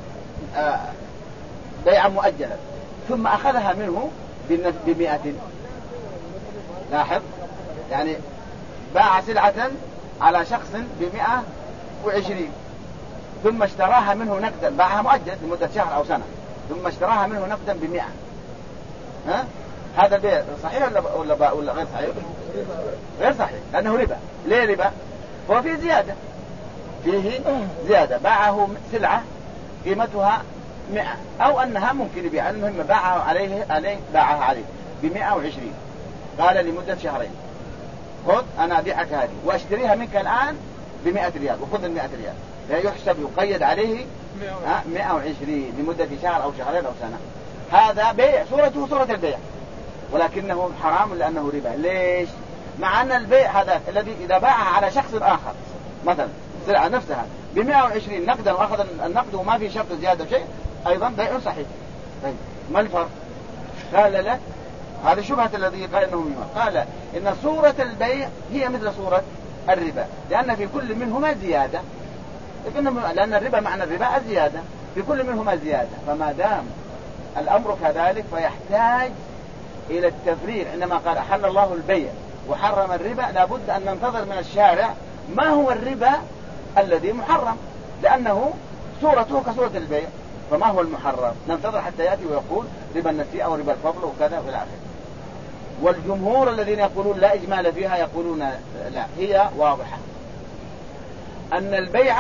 بيعا مؤجلا، ثم أخذها منه ب100. لاحظ يعني باع سلعة على شخص ب120 ثم اشتراها منه نقدا، باعها مؤجل لمدة شهر أو سنة ثم اشتراها منه نقدا ب100، هذا البيع صحيح ولا غير صحيح؟ غير صحيح لأنه ربا. ليه ربا؟ هو فيه زيادة، باعه سلعة قيمتها 100 أو أنها ممكن يبيع، المهم باعها عليه ب120 قال لمدة شهرين خذ أنا أبيعك هذه وأشتريها منك الآن ب100 ريال وخذ ال100 ريال، لا يحسب يقيد عليه 120 لمدة شهر أو شهرين أو سنة. هذا بيع صورته صورة البيع ولكنه حرام لأنه ربا. ليش؟ مع أن البيع هذا الذي إذا باعها على شخص آخر مثلا السلعة نفسها ب120 نقدا وأخذ النقد وما في شرط زيادة شيء أيضا بيع صحيح. طيب ما الفرق؟ قال لك هذا شبهة الذي قال إنه مما قال إن صورة البيع هي مثل صورة الربا لأن في كل منهما زيادة، لأن الربا معنى الربا الزيادة، في كل منهما زيادة، فما دام الأمر كذلك فيحتاج إلى التفريق. عندما قال أحل الله البيع وحرم الربا لابد أن ننتظر من الشارع ما هو الربا الذي محرم، لأنه صورته كصورة البيع، فما هو المحرم؟ ننتظر حتى يأتي ويقول ربا النسيئة أو ربا الفضل وكذا وفي الآخر. والجمهور الذين يقولون لا إجمال فيها يقولون لا، هي واضحة أن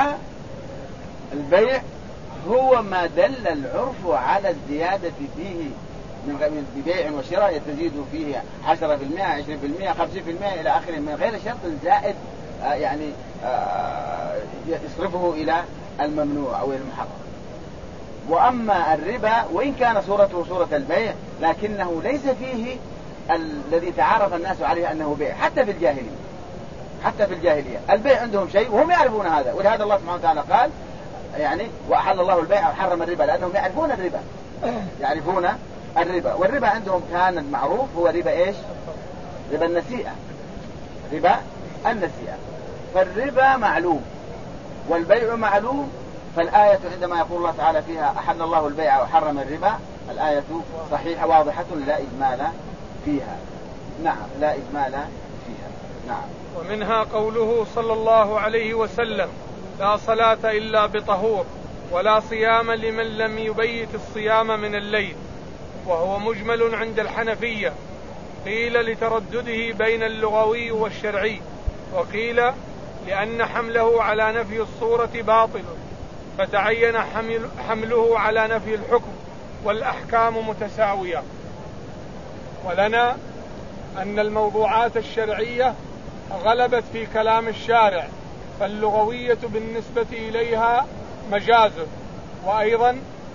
البيع هو ما دل العرف على الزيادة فيه من ببيع وشراء تزيد فيه 10%، 20%، 50% إلى آخره من غير شرط زائد يعني يصرفه إلى الممنوع أو المحرم. وأما الربا وإن كان صورته صورة البيع لكنه ليس فيه الذي تعارف الناس عليه أنه بيع. حتى في الجاهلية البيع عندهم شيء وهم يعرفون هذا، ولهذا الله سبحانه وتعالى قال يعني وأحل الله البيع وحرم الربا لأنهم يعرفون الربا. والربا عندهم كان المعروف هو ربا إيش؟ ربا النسيئة. فالربا معلوم والبيع معلوم، فالآية عندما يقول الله تعالى فيها أحل الله البيع وحرم الربا الآية صحيحة واضحة لا إجمال فيها. نعم لا إجمال فيها. نعم. ومنها قوله صلى الله عليه وسلم لا صلاة إلا بطهور ولا صيام لمن لم يبيت الصيام من الليل، وهو مجمل عند الحنفية، قيل لتردده بين اللغوي والشرعي، وقيل لأن حمله على نفي الصورة باطل فتعين حمله على نفي الحكم والأحكام متساوية. ولنا أن الموضوعات الشرعية غلبت في كلام الشارع، فاللغوية بالنسبة إليها مجاز، وأيضا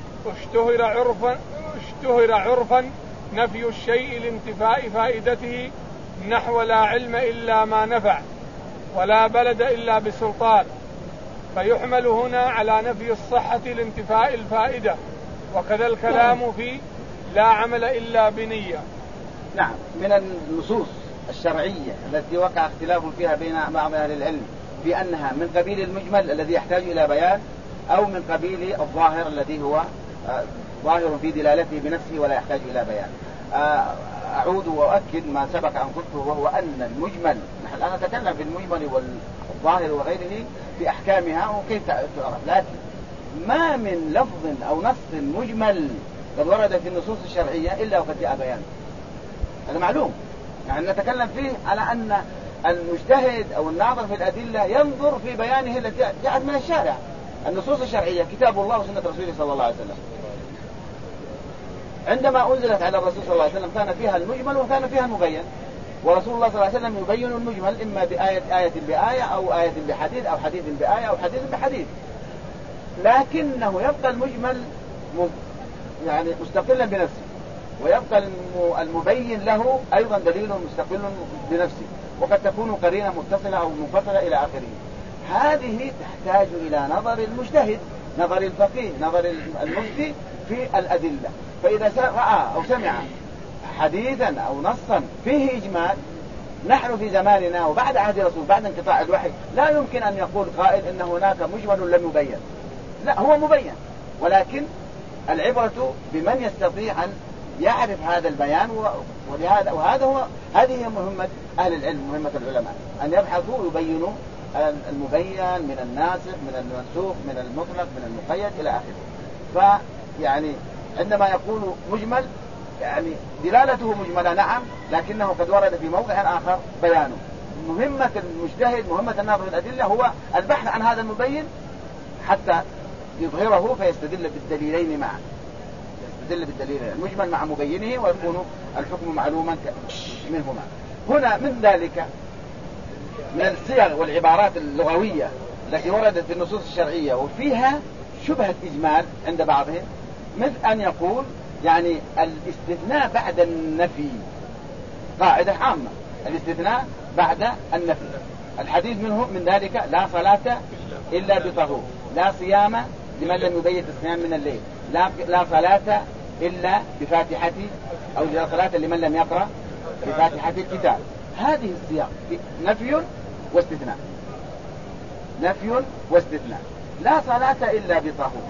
اشتهر عرفا نفي الشيء لانتفاء فائدته نحو لا علم إلا ما نفع ولا بلد إلا بسلطان، فيحمل هنا على نفي الصحة لانتفاء الفائدة، وكذا الكلام في لا عمل إلا بنية. نعم من النصوص الشرعية التي وقع اختلاف فيها بين بعض أهل العلم في أنها من قبيل المجمل الذي يحتاج إلى بيان أو من قبيل الظاهر الذي هو ظاهر في دلالته بنفسه ولا يحتاج إلى بيان. أعود وأؤكد ما سبق أن قلته، وهو أن المجمل، نحن الآن نتكلم في المجمل والظاهر وغيره في أحكامها وكيف تعرف، لكن ما من لفظ أو نص مجمل قد ورد في النصوص الشرعية إلا وقد جاء بيان. هذا معلوم، يعني نتكلم فيه على أن المجتهد أو الناظر في الأدلة ينظر في بيانه التي جاءت من الشارع. النصوص الشرعية كتاب الله وسنة رسوله صلى الله عليه وسلم عندما أنزلت على الرسول صلى الله عليه وسلم كان فيها المجمل وكان فيها المبين، ورسول الله صلى الله عليه وسلم يبين المجمل إما آية بآية أو آية بحديث أو حديث بآية أو حديث بحديث، لكنه يبقى المجمل يعني مستقلا بنفسه، ويبقى المبين له أيضا دليل مستقل بنفسه، وقد تكون قرينة متصلة أو منفصلة إلى آخره. هذه تحتاج إلى نظر المجتهد، نظر الفقيه، نظر المفتي في الأدلة. فإذا رأى أو سمع حديثا أو نصا فيه إجمال، نحن في زماننا وبعد عهد الرسول بعد انقطاع الوحي لا يمكن أن يقول قائل إن هناك مجمل لم يبين، لا هو مبين، ولكن العبرة بمن يستطيع أن يعرف هذا البيان. وهذا هو هذه هي مهمة أهل العلم، مهمة العلماء أن يبحثوا ويبينوا المبين من الناسخ من المنسوخ من المطلق من المقيد إلى آخره. فيعني عندما يقول مجمل يعني دلالته مجملة نعم، لكنه قد ورد في موضع آخر بيانه. مهمة المجتهد مهمة الناظر في الأدلة هو البحث عن هذا المبين حتى يظهره فيستدل بالدليلين معا، يستدل بالدليلين المجمل مع مبينه ويكون الحكم معلوما منهما. هنا من ذلك من الصيغ والعبارات اللغوية التي وردت في النصوص الشرعية وفيها شبهة إجمال عند بعضهم، مثل أن يقول يعني الاستثناء بعد النفي قاعدة عامة، الاستثناء بعد النفي. الحديث منه من ذلك لا صلاة إلا بطهور، لا صيام لمن لم يبيت الصيام من الليل، لا صلاة إلا بفاتحة أو لا صلاة لمن لم يقرأ بفاتحة الكتاب. هذه الصيغ نفي واستثناء، نفي واستثناء. لا صلاة إلا بطهور،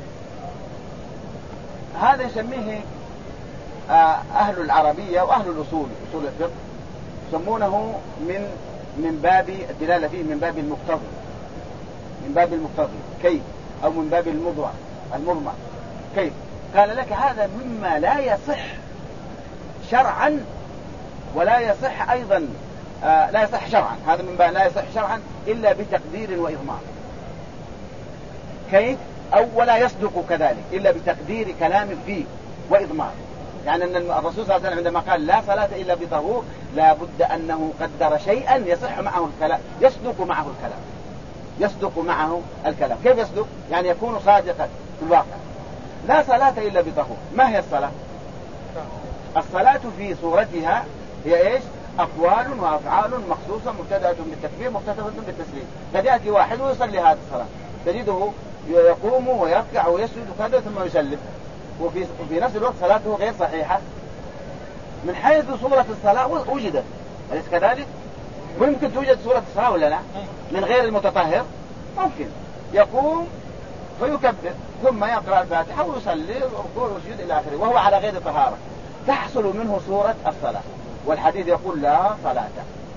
هذا يسميه أهل العربية وأهل الأصول أصول الفقه يسمونه من باب الدلالة فيه من باب المقتضي، من باب المقتضي كيف، أو من باب المضمر كيف. قال لك هذا مما لا يصح شرعا ولا يصح أيضا لا يصح شرعا، هذا من باب لا يصح شرعا إلا بتقدير وإضمار. كيف؟ أو ولا يصدق كذلك إلا بتقدير كلام فيه وإضمار. يعني أن الرسول صلى الله عليه وسلم عندما قال لا صلاة إلا بطهور لا بد أنه قدر شيئا يصح معه الكلام، يصدق معه الكلام، يصدق معه الكلام. كيف يصدق؟ يعني يكون صادقا في الواقع. لا صلاة إلا بطهور، ما هي الصلاة؟ الصلاة في صورتها هي إيش؟ أقوال وأفعال مخصوصة مبتدأة بالتكبير مختتمة بالتسليم. قد يأتي واحد ويصلي هذه الصلاة تجده يقوم ويركع ويسجد وكذا ثم يسلم، وفي نفس الوقت صلاته غير صحيحة من حيث صورة الصلاة وجدت، أليس كذلك؟ ممكن توجد صورة الصلاة ولا لا؟ من غير المتطهر ممكن يقوم ويكبر ثم يقرأ الفاتحة ويصلي وركوع وسجود إلى آخره وهو على غير طهارة، تحصل منه صورة الصلاة. والحديث يقول لا صلاة،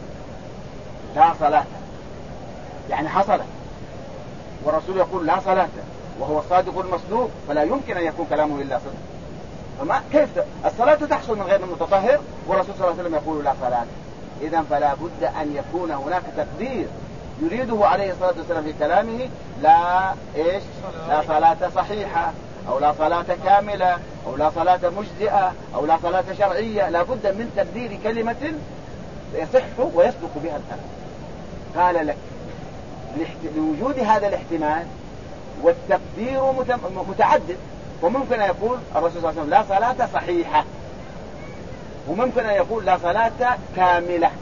لا صلاة يعني حصلت، والرسول يقول لا صلاة وهو الصادق المصدوق، فلا يمكن أن يكون كلامه إلا صدق. فما كيف الصلاة تحصل من غير المتطهر والرسول صلى الله عليه وسلم يقول لا صلاة؟ إذن فلا بد أن يكون هناك تقدير يريده عليه الصلاة والسلام في كلامه، لا إيش؟ لا صلاة صحيحة أو لا صلاة كاملة أو لا صلاة مجزئة أو لا صلاة شرعية. لا بد من تقدير كلمة يصح ويصدق بها الكلام. قال لك لوجود هذا الاحتمال والتقدير متعدد، وممكن أن يقول الرسول صلى الله عليه وسلم لا صلاة صحيحة، وممكن أن يقول لا صلاة كاملة،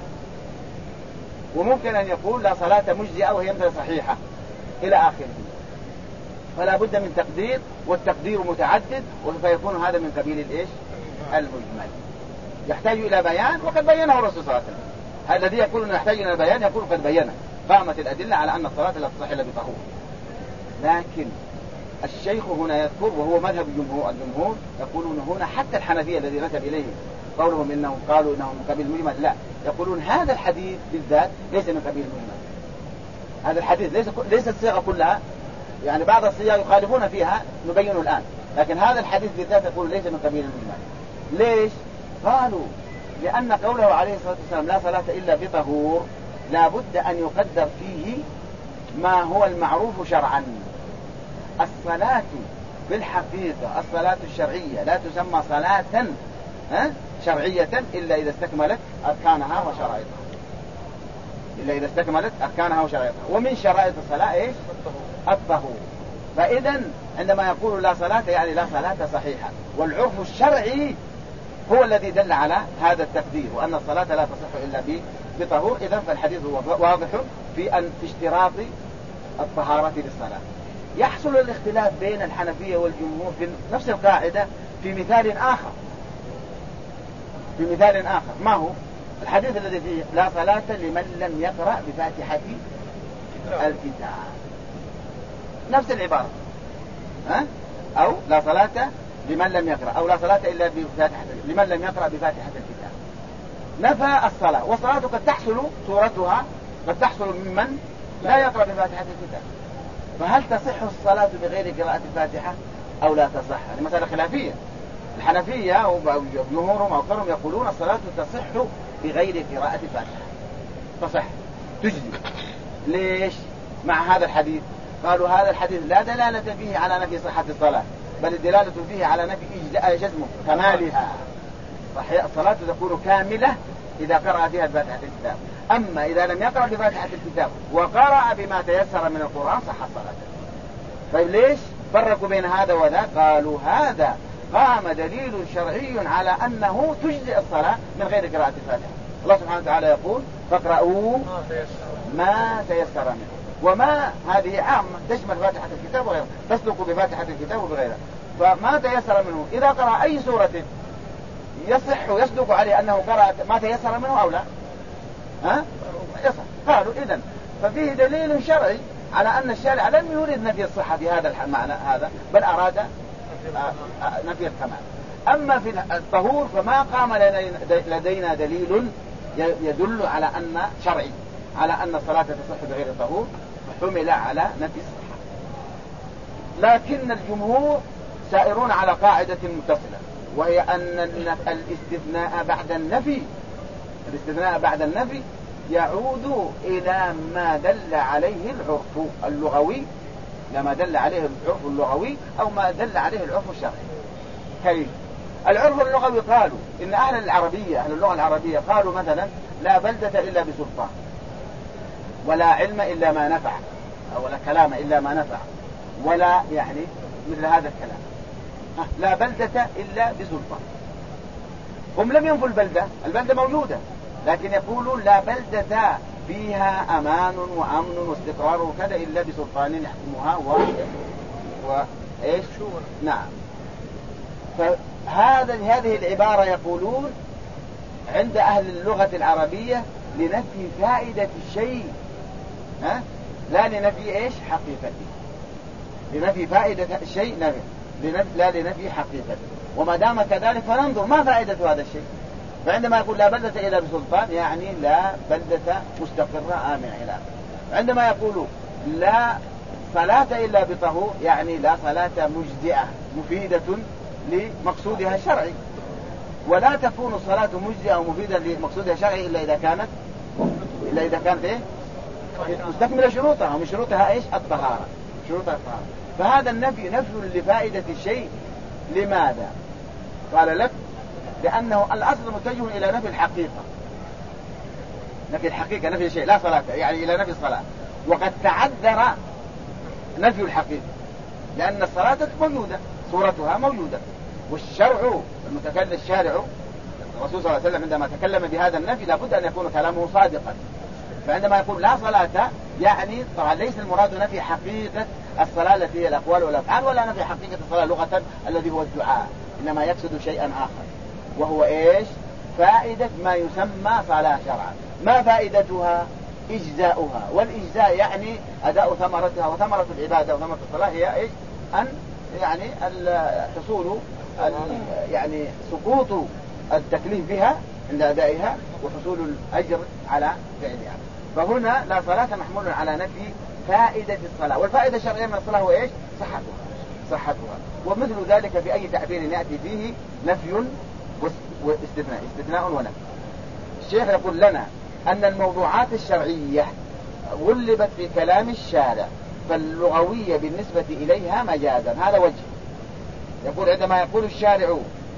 وممكن أن يقول لا صلاة مجزئة وهي مثل صحيحة إلى آخره. فلا بد من تقدير، والتقدير متعدد، فيكون هذا من قبيل الإيش؟ المجمل، يحتاج إلى بيان، وقد بينه الرسول صلى الله عليه وسلم. الذي يقول أنه يحتاج إلى بيان يقول قد بينه، قامت الأدلة على أن الصلاة لا تصح إلا بطهور. لكن الشيخ هنا يذكر وهو مذهب الجمهور يقولون هنا حتى الحنفية الذي نسب إليهم قولهم إنهم قالوا إنهم من قبيل المجمل، لا، يقولون هذا الحديث بالذات ليس من قبيل المجمل. هذا الحديث ليس الصيغة كلها، يعني بعض الصيغ يخالفون فيها نبينه الآن، لكن هذا الحديث بالذات يقول ليس من قبيل المجمل. ليش؟ قالوا لأن قوله عليه الصلاة والسلام لا صلاة إلا بطهور لا بد أن يقدر فيه ما هو المعروف شرعا. الصلاة بالحقيقة الصلاة الشرعية لا تسمى صلاة شرعية إلا إذا استكملت أركانها وشرائطها، إلا إذا استكملت أركانها وشرائطها. ومن شرائط الصلاة إيش؟ الطهور. فإذا عندما يقول لا صلاة يعني لا صلاة صحيحة، والعرف الشرعي هو الذي دل على هذا التقدير وأن الصلاة لا تصح إلا بطهور. إذن فالحديث واضح في اشتراط الطهارة للصلاة. يحصل الاختلاف بين الحنفية والجمهور في نفس القاعدة في مثال آخر، ما هو الحديث الذي فيه لا صلاة لمن لم يقرأ بفاتحة الكتاب، نفس العبارة، أو لا صلاة لمن لم يقرأ، أو لا صلاة إلا بفاتحة لمن لم يقرأ بفاتحة الكتاب. نفى الصلاة، والصلاة قد تحصل صورتها قد تحصل ممن لا يقرأ بفاتحة الكتاب. فهل تصح الصلاة بغير قراءة الفاتحة أو لا تصح؟ هذه مسألة خلافية. الحنفية وجمهورهم أو أكثرهم يقولون الصلاة تصح بغير قراءة الفاتحة، تصح تجزي. ليش؟ مع هذا الحديث. قالوا هذا الحديث لا دلالة فيه على نفي صحة الصلاة، بل الدلالة فيه على نفي جزم كمالها. صحيح الصلاة تكون كاملة إذا قرأ فيها بفاتحة الكتاب، أما إذا لم يقرأ بفاتحة الكتاب وقرأ بما تيسر من القرآن صح الصلاة. طيب ليش فرقوا بين هذا وذا؟ قالوا هذا قام دليل شرعي على أنه تجزئ الصلاة من غير قراءة الفاتحة. الله سبحانه وتعالى يقول فاقرأوا ما تيسر منه، وما هذه عامة تشمل فاتحة الكتاب وغيرها، تسلك بفاتحة الكتاب وبغيرها. فما تيسر منه إذا قرأ أي سورة يصح ويصدق عليه أنه قرأ ما تيسر منه أو لا؟ يصح. قالوا إذن ففيه دليل شرعي على أن الشارع لم يريد نفي الصحة بهذا المعنى هذا، بل أراد نفي الكمال. أما في الطهور فما قام لدينا دليل يدل على أن شرعي على أن الصلاة تصح بغير الطهور، فحمل على نفي الصحة. لكن الجمهور سائرون على قاعدة متصلة، وهي أن الاستثناء بعد النفي يعود إلى ما دل عليه العرف اللغوي، لما دل عليه العرف اللغوي أو ما دل عليه العرف الشرعي. كيف؟ العرف اللغوي قالوا إن أهل اللغة العربية قالوا مثلا لا بلدة إلا بسلطان، ولا علم إلا ما نفع، أو ولا كلام إلا ما نفع، ولا يعني مثل هذا الكلام. لا بلدة إلا بسلطان. هم لم ينفوا البلدة موجودة، لكن يقولون لا بلدة فيها أمان وأمن واستقرار وكذا إلا بسلطان يحكمها وإيش؟ نعم. هذه العبارة يقولون عند أهل اللغة العربية لنفي فائدة الشيء، لا لنفي إيش؟ حقيقته. لنفي فائدة الشيء لا لنفي حقيقته. وما دام كذلك فننظر ما فائدة هذا الشيء. فعندما يقول لا بلدة إلا بسلطان يعني لا بلدة مستقرة آمنة إلى آخره. عندما يقول لا صلاة إلا بطهور يعني لا صلاة مجزئة مفيدة لمقصودها الشرعي، ولا تكون الصلاة مجزئة ومفيدة لمقصودها الشرعي إلا إذا كانت إيه؟ مستكملة شروطها، ومن شروطها إيش؟ الطهارة. شروطها الطهارة. فهذا النفي نفي لفائدة الشيء. لماذا؟ قال لك لأنه الأصل متجه إلى نفي الحقيقة. نفي الحقيقة نفي الشيء، لا صلاة يعني إلى نفي الصلاة. وقد تعذر نفي الحقيقة لأن الصلاة موجودة، صورتها موجودة، والشرع الشارع الرسول صلى الله عليه وسلم عندما تكلم بهذا النفي لابد أن يكون كلامه صادقا. فعندما يقول لا صلاة يعني طبعا ليس المراد نفي حقيقة الصلاة التي هي الأقوال والأفعال، ولا نفي حقيقة الصلاة لغة الذي هو الدعاء، إنما يقصد شيئا آخر وهو إيش؟ فائدة ما يسمى صلاة شرعا. ما فائدتها؟ إجزاؤها. والإجزاء يعني أداء ثمرتها، وثمرة العبادة وثمرة الصلاة هي إيش؟ أن يعني حصول يعني سقوط التكليف بها عند أدائها وحصول الأجر على فعلها. فهنا لا صلاة محمول على نفي فائدة الصلاة، والفائدة الشرعية من الصلاة هو إيش؟ صحتها. ومثل ذلك في أي تعبير يأتي فيه نفي واستثناء ونفي. الشيخ يقول لنا أن الموضوعات الشرعية غلبت في كلام الشارع، فاللغوية بالنسبة إليها مجازا. هذا وجه. يقول عندما يقول الشارع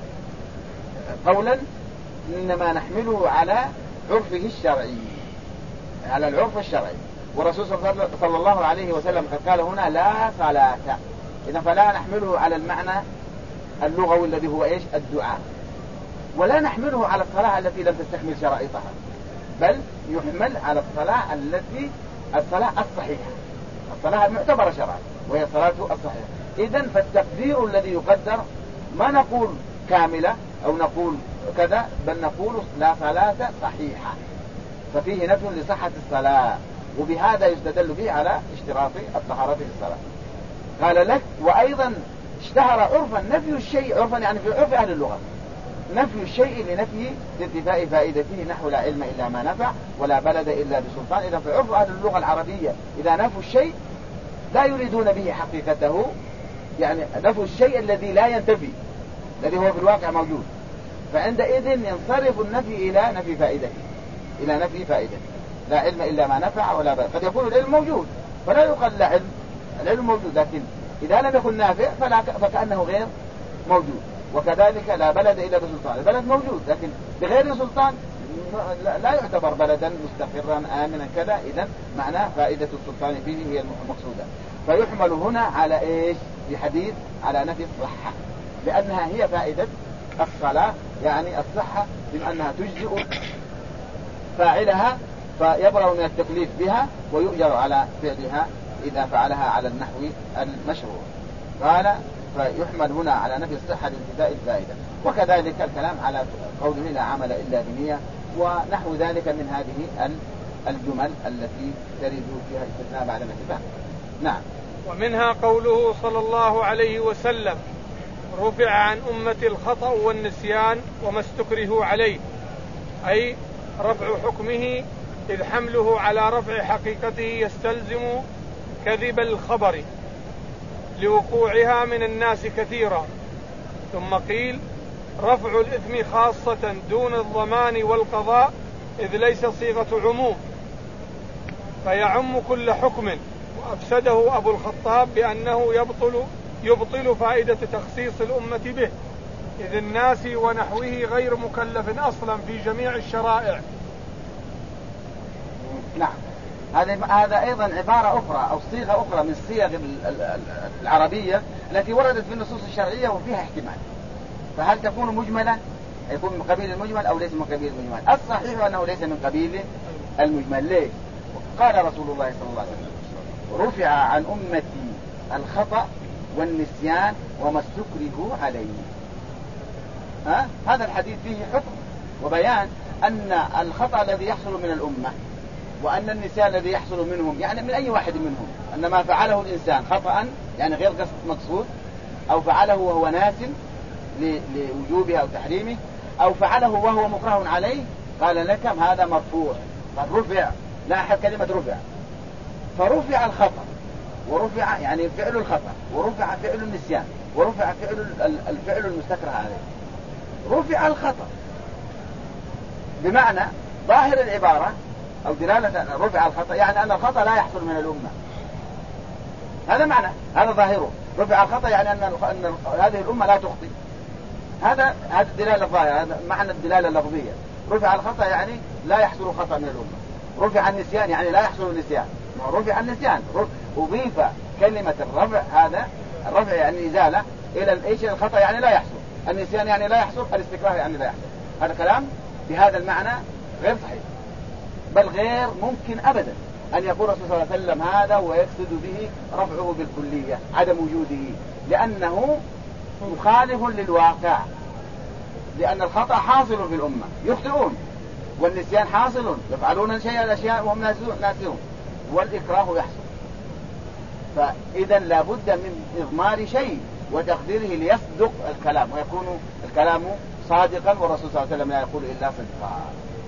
قولا إنما نحمله على عرفه الشرعي، على العرف الشرعي، والرسول صلى الله عليه وسلم قد قال هنا لا صلاة، إذا فلا نحمله على المعنى اللغوي الذي هو إيش؟ الدعاء، ولا نحمله على الصلاة التي لم تستكمل شرائطها، بل يحمل على الصلاة الصلاة الصحيحة، الصلاة المعتبرة شرعا وهي الصلاة الصحيحة. إذن فالتقدير الذي يقدر ما نقول كاملة أو نقول كذا، بل نقول لا صلاة صحيحة، ففيه نفي لصحة الصلاة، وبهذا يستدل به على اشتراط الطهارة في الصلاة. قال لك وأيضا اشتهر عرفا نفي الشيء، عرفا يعني في عرف أهل اللغة، نفي الشيء لنفي انتفاء فائدته، نحو لا علم إلا ما نفع ولا بلد إلا بسلطان. إذا في عرف أهل اللغة العربية إذا نفوا الشيء لا يريدون به حقيقته، يعني نفوا الشيء الذي لا ينتفي، الذي هو في الواقع موجود، فعندئذ ينصرف النفي إلى نفي فائدته، إلى نفي فائدته. لا علم إلا ما نفع ولا بلد. قد يكون العلم موجود فلا يقال لا علم، العلم موجود، لكن إذا لم يكن نافع فكأنه غير موجود. وكذلك لا بلد إلا بسلطان، البلد موجود لكن بغير سلطان لا يعتبر بلدا مستقرا آمنا كذا. إذن معناه فائدة السلطان فيه هي المقصودة. فيحمل هنا على إيش في حديث؟ على نفي الصحة، لأنها هي فائدة الصلاة، يعني الصحة بما أنها تجزئ فاعلها فيبرأ من التكليف بها ويؤجر على فعلها إذا فعلها على النحو المشروع. قال فيحمل هنا على نفي الصحة لانتفاء الفائدة. وكذلك الكلام على قوله لا عمل إلا بنية ونحو ذلك من هذه الجمل التي ترد فيها استثناء بعد الانتفاء. نعم. ومنها قوله صلى الله عليه وسلم رفع عن أمتي الخطأ والنسيان وما استكرهوا عليه، أي رفع حكمه، إذ حمله على رفع حقيقته يستلزم كذب الخبر لوقوعها من الناس كثيرا. ثم قيل رفع الإثم خاصة دون الضمان والقضاء، إذ ليس صيغة عموم فيعم كل حكم. وأفسده أبو الخطاب بأنه يبطل فائدة تخصيص الأمة به، إذ الناس ونحوه غير مكلف أصلا في جميع الشرائع. نعم. هذا أيضا عبارة أخرى أو صيغة أخرى من الصيغ العربية التي وردت في النصوص الشرعية وفيها احتمال. فهل تكون مجملة؟ يكون من قبيل المجمل أو ليس من قبيل المجمل؟ الصحيح أنه ليس من قبيل المجمل. ليه؟ قال رسول الله صلى الله عليه وسلم رفع عن أمتي الخطأ والنسيان وما استكرهوا عليه. هذا الحديث فيه حكم وبيان أن الخطأ الذي يحصل من الأمة وأن النسيان الذي يحصل منهم، يعني من أي واحد منهم، أن ما فعله الإنسان خطأ يعني غير قصد مقصود، أو فعله وهو ناس لوجوبه أو تحريمه، أو فعله وهو مكره عليه، قال لكم هذا مرفوع. قال رفع، لا أحد كلمة رفع، فرفع الخطأ ورفع يعني فعل الخطأ ورفع فعل النسيان ورفع الفعل المستكره عليه. رفع الخطأ بمعنى ظاهر العبارة أو دلالة رفع الخطأ يعني أن الخطأ لا يحصل من الأمة. هذا معنى، هذا ظاهره. رفع الخطأ يعني أن هذه الأمة لا تخطئ. هذا الدلالة الظاهرة، هذا معنى الدلالة اللفظية. رفع الخطأ يعني لا يحصل خطأ من الأمة. رفع النسيان يعني لا يحصل النسيان. رفع النسيان أضيف كلمة الرفع، هذا الرفع يعني إزالة، إلى إيش؟ الخطأ يعني لا يحصل، النسيان يعني لا يحصل، الاستكراه يعني لا يحصل. هذا كلام بهذا المعنى غير صحيح، بل غير ممكن أبدا أن يقول الرسول صلى الله عليه وسلم هذا ويقصد به رفعه بالكلية عدم وجوده، لأنه مخالف للواقع، لأن الخطأ حاصل في الأمة، يخطئون، والنسيان حاصل، يفعلون شيء الأشياء وهم ناسون، والإكراه يحصل. فإذا لابد من إضمار شيء وتقديره ليصدق الكلام ويكون الكلام صادقا، والرسول صلى الله عليه وسلم لا يقول إلا صدقا.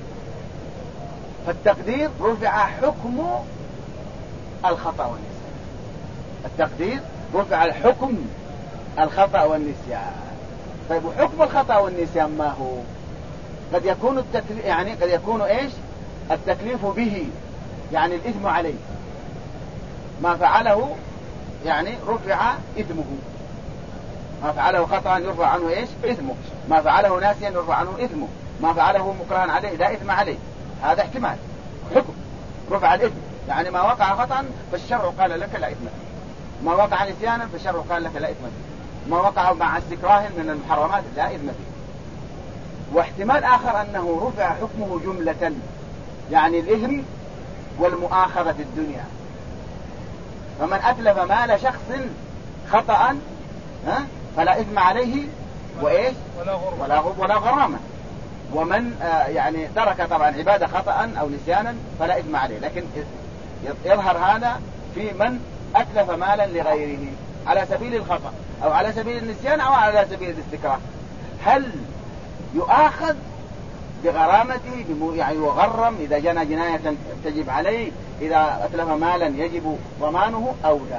فالتقدير رفع حكم الخطأ والنسيان، التقدير رفع الحكم الخطأ والنسيان. طيب حكم الخطأ والنسيان ما هو؟ قد يكون التكليف، يعني قد يكون إيش؟ التكليف به يعني الإثم عليه، ما فعله يعني رفع إثمه، ما فعله خطأ يرفع عنه إيش؟ إثمه، ما فعله ناسيا يرفع عنه إثمه، ما فعله مكرها عليه لا إثم عليه. هذا احتمال حكم رفع الإثم، يعني ما وقع خطأ فالشرع قال لك لا إثم، ما وقع نسيانا فالشرع قال لك لا إثم، ما وقع مع استكراه من المحرمات لا إثم فيه. واحتمال آخر أنه رفع حكمه جملة، يعني الإثم والمؤاخذة في الدنيا. فمن أتلف مال شخص خطأ فلا إثم عليه وإيش؟ ولا غرامة. ومن يعني ترك طبعا عبادة خطأ أو نسيانا فلا إثم عليه. لكن يظهر هذا في من أتلف مالا لغيره على سبيل الخطأ أو على سبيل النسيان أو على سبيل الاستكراه. هل يؤاخذ بغرامته، يعني يغرم إذا جنى جناية تجب عليه، إذا أتلف مالا يجب ضمانه أو لا.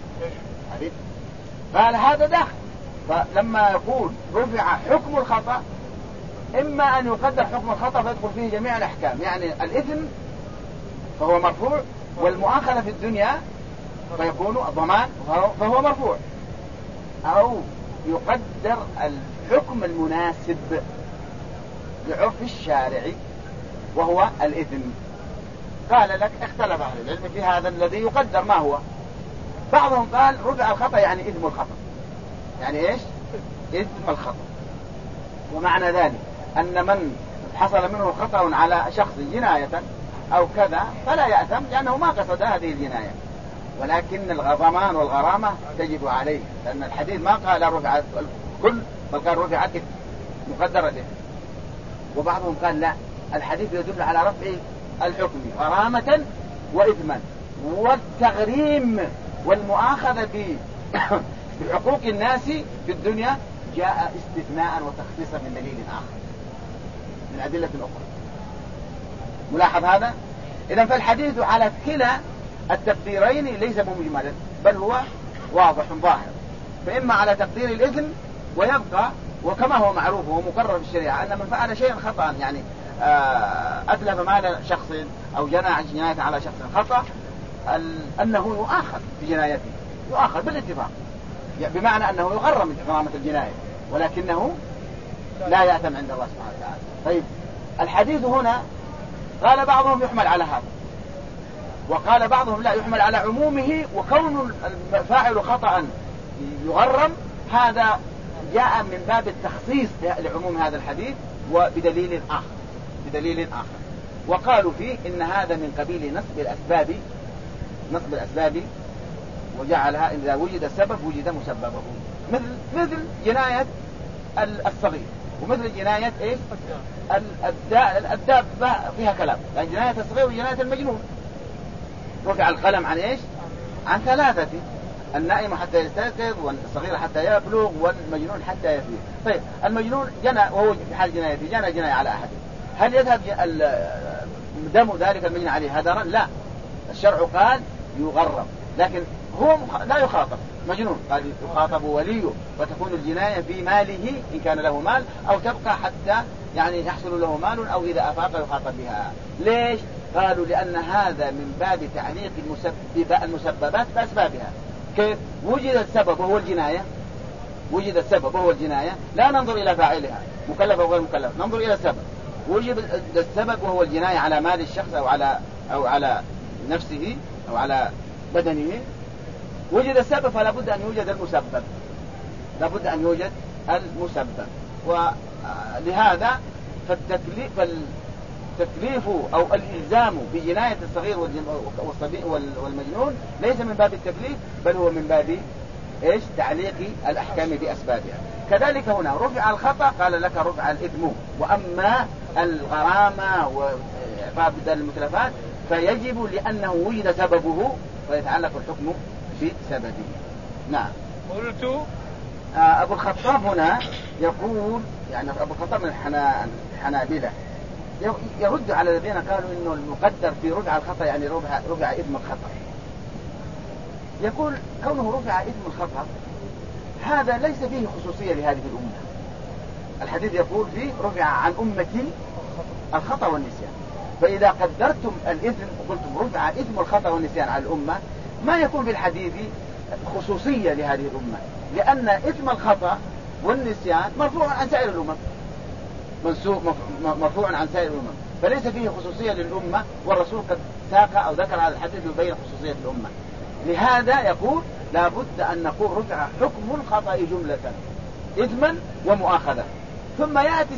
قال هذا داخل. فلما يقول رفع حكم الخطأ، إما أن يقدر حكم الخطأ فيدخل فيه جميع الأحكام، يعني الإثم فهو مرفوع، والمؤاخذة في الدنيا فيكون الضمان فهو مرفوع، أو يقدر الحكم المناسب لعرف الشارع وهو الإثم. قال لك اختلف أهل العلم في هذا الذي يقدر ما هو. بعضهم قال رفع الخطأ يعني إثم الخطأ، يعني إيش؟ إثم الخطأ. ومعنى ذلك أن من حصل منه خطأ على شخص جناية أو كذا فلا يأثم، لأنه ما قصد هذه الجناية، ولكن الضمان والغرامة تجب عليه، لأن الحديث ما قال رفع الكل بل قال رفع الإثم مقدر الإثم. وبعضهم قال لا، الحديث يدل على رفع الحكم غرامة وإثما، والتغريم والمؤاخذة بحقوق الناس في الدنيا جاء استثناء وتخصيصا من دليل آخر من أدلة أخرى. ملاحظ هذا؟ إذن فالحديث على كلا التقديرين ليس مجملا، بل هو واضح ظاهر، فإما على تقدير الإثم ويبقى وكما هو معروف ومقرر في الشريعة أن من فعل شيئا خطأ، يعني أتلف مال شخص أو جنى جناية على شخص خطأ، أنه يؤاخذ في جنايته، يؤاخذ بالاتفاق، بمعنى أنه يغرم من غرامة الجناية، ولكنه لا يأثم عند الله سبحانه وتعالى. طيب الحديث هنا قال بعضهم يحمل على هذا، وقال بعضهم لا، يحمل على عمومه، وكون الفاعل خطأ يغرم هذا جاء من باب التخصيص لعموم هذا الحديث وبدليل آخر، بدليل آخر. وقالوا فيه إن هذا من قبيل نصب الأسباب وجعلها إذا وجد السبب وجد مسببه، مثل جناية الصغير، ومثل جناية إيش؟ الدابة فيها كلام، يعني جناية الصغير وجناية المجنون. رفع القلم عن إيش؟ عن ثلاثة: النائم حتى يستيقظ، والصغير حتى يبلغ، والمجنون حتى يفيق. طيب المجنون جنى وهو في حال جنايته جنى جناية على أحد، هل يذهب دم ذلك المجنون عليه هدرا؟ لا، الشرع قال يغرم، لكن هو لا يخاطب مجنون، قال يخاطب وليه، وتكون الجناية في ماله إن كان له مال، أو تبقى حتى يعني يحصل له مال، أو إذا أفاق يخاطب بها. ليش؟ قالوا لأن هذا من باب تعليق المسببات بأسبابها. كيف؟ وجد السبب وهو الجناية، وجد السبب وهو الجناية، لا ننظر إلى فاعلها مكلف أو غير مكلف، ننظر إلى السبب. وجد السبب وهو الجناية على مال الشخص أو على نفسه أو على بدنه، وجد السبب فلا بد أن يوجد المسبب، لا بد أن يوجد المسبب. ولهذا فالتكليف أو الإلزام بجناية الصغير والمجنون ليس من باب التكليف، بل هو من باب إيش؟ تعليق الأحكام بأسبابها. كذلك هنا رفع الخطأ قال لك رفع الإثم، وأما الغرامة وإعطاء بدل المتلفات فيجب لأنه وجد سببه فيتعلق الحكم بسببه. نعم. قلت أبو الخطاب هنا يقول، يعني أبو الخطاب من الحنابلة يرد على الذين قالوا إنه المقدر في رفع الخطأ يعني رفع إثم الخطأ. يقول كونه رفع إثم الخطأ هذا ليس فيه خصوصية لهذه الأمة. الحديث يقول فيه رفع عن أمتي الخطأ والنسيان، فإذا قدرتم الإثم وقلتم رفع إثم الخطأ والنسيان على الأمة ما يكون في الحديث خصوصية لهذه الأمة، لأن إثم الخطأ والنسيان مرفوع عن سائر الأمم، مرفوع عن سائر الأمم، فليس فيه خصوصية للأمة، والرسول قد ساق أو ذكر هذا الحديث يبين خصوصية الأمة. لهذا يقول لا بد أن نقول رفع حكم الخطأ جملة إثما ومؤاخذة، ثم يأتي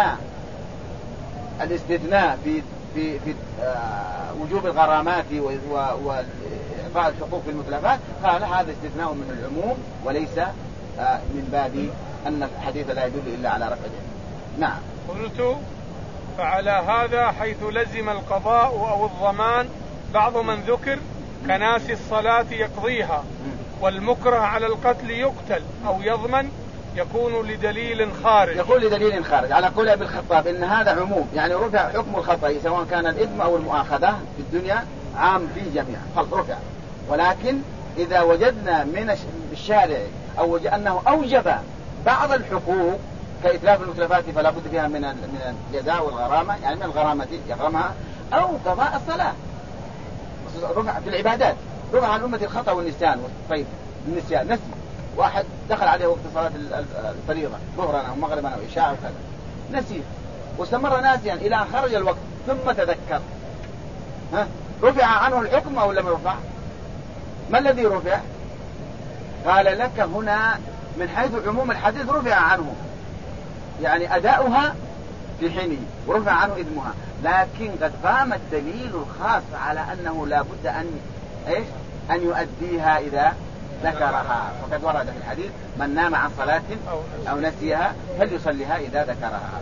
الاستثناء في وجوب الغرامات وإعطاء الحقوق في المتلفات، قال هذا استثناء من العموم وليس من باب أن الحديث لا يدل إلا على رفع الإثم. نعم. قلت فعلى هذا حيث لزم القضاء أو الضمان بعض من ذكر كناس الصلاة يقضيها، والمكره على القتل يقتل أو يضمن، يكون لدليل خارج. يكون لدليل خارج على قول ابي الخطاب ان هذا عموم، يعني رفع حكم الخطأ سواء كان الإثم او المؤاخذة في الدنيا عام فيه جميعا، خلص رفع. ولكن اذا وجدنا من الشارع او انه اوجب بعض الحقوق كإتلاف المتلفات فلا بد فيها من الجزاء والغرامة، يعني من الغرامة يغرمها أو قضاء الصلاة. رفع في العبادات، رفع عن أمة الخطأ والنسيان. طيب النسيان نسي، واحد دخل عليه وقت صلاة الفريضة ظهرا أو مغربا أو عشاء أو كذا، نسي واستمر ناسيا إلى أن خرج الوقت ثم تذكر، رفع عنه الحكم أو لم يرفع؟ ما الذي رفع؟ قال لك هنا من حيث عموم الحديث رفع عنه، يعني أداؤها في حينه ورفع عنه إثمها، لكن قد قام الدليل الخاص على أنه لا بد أن يؤديها إذا ذكرها. فقد ورد في الحديث من نام عن صلاة أو نسيها فليصليها إذا ذكرها.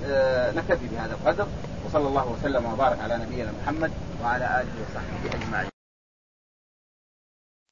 نكتفي بهذا القدر، وصلى الله وسلم وبارك على نبينا محمد وعلى آله وصحبه أجمعين.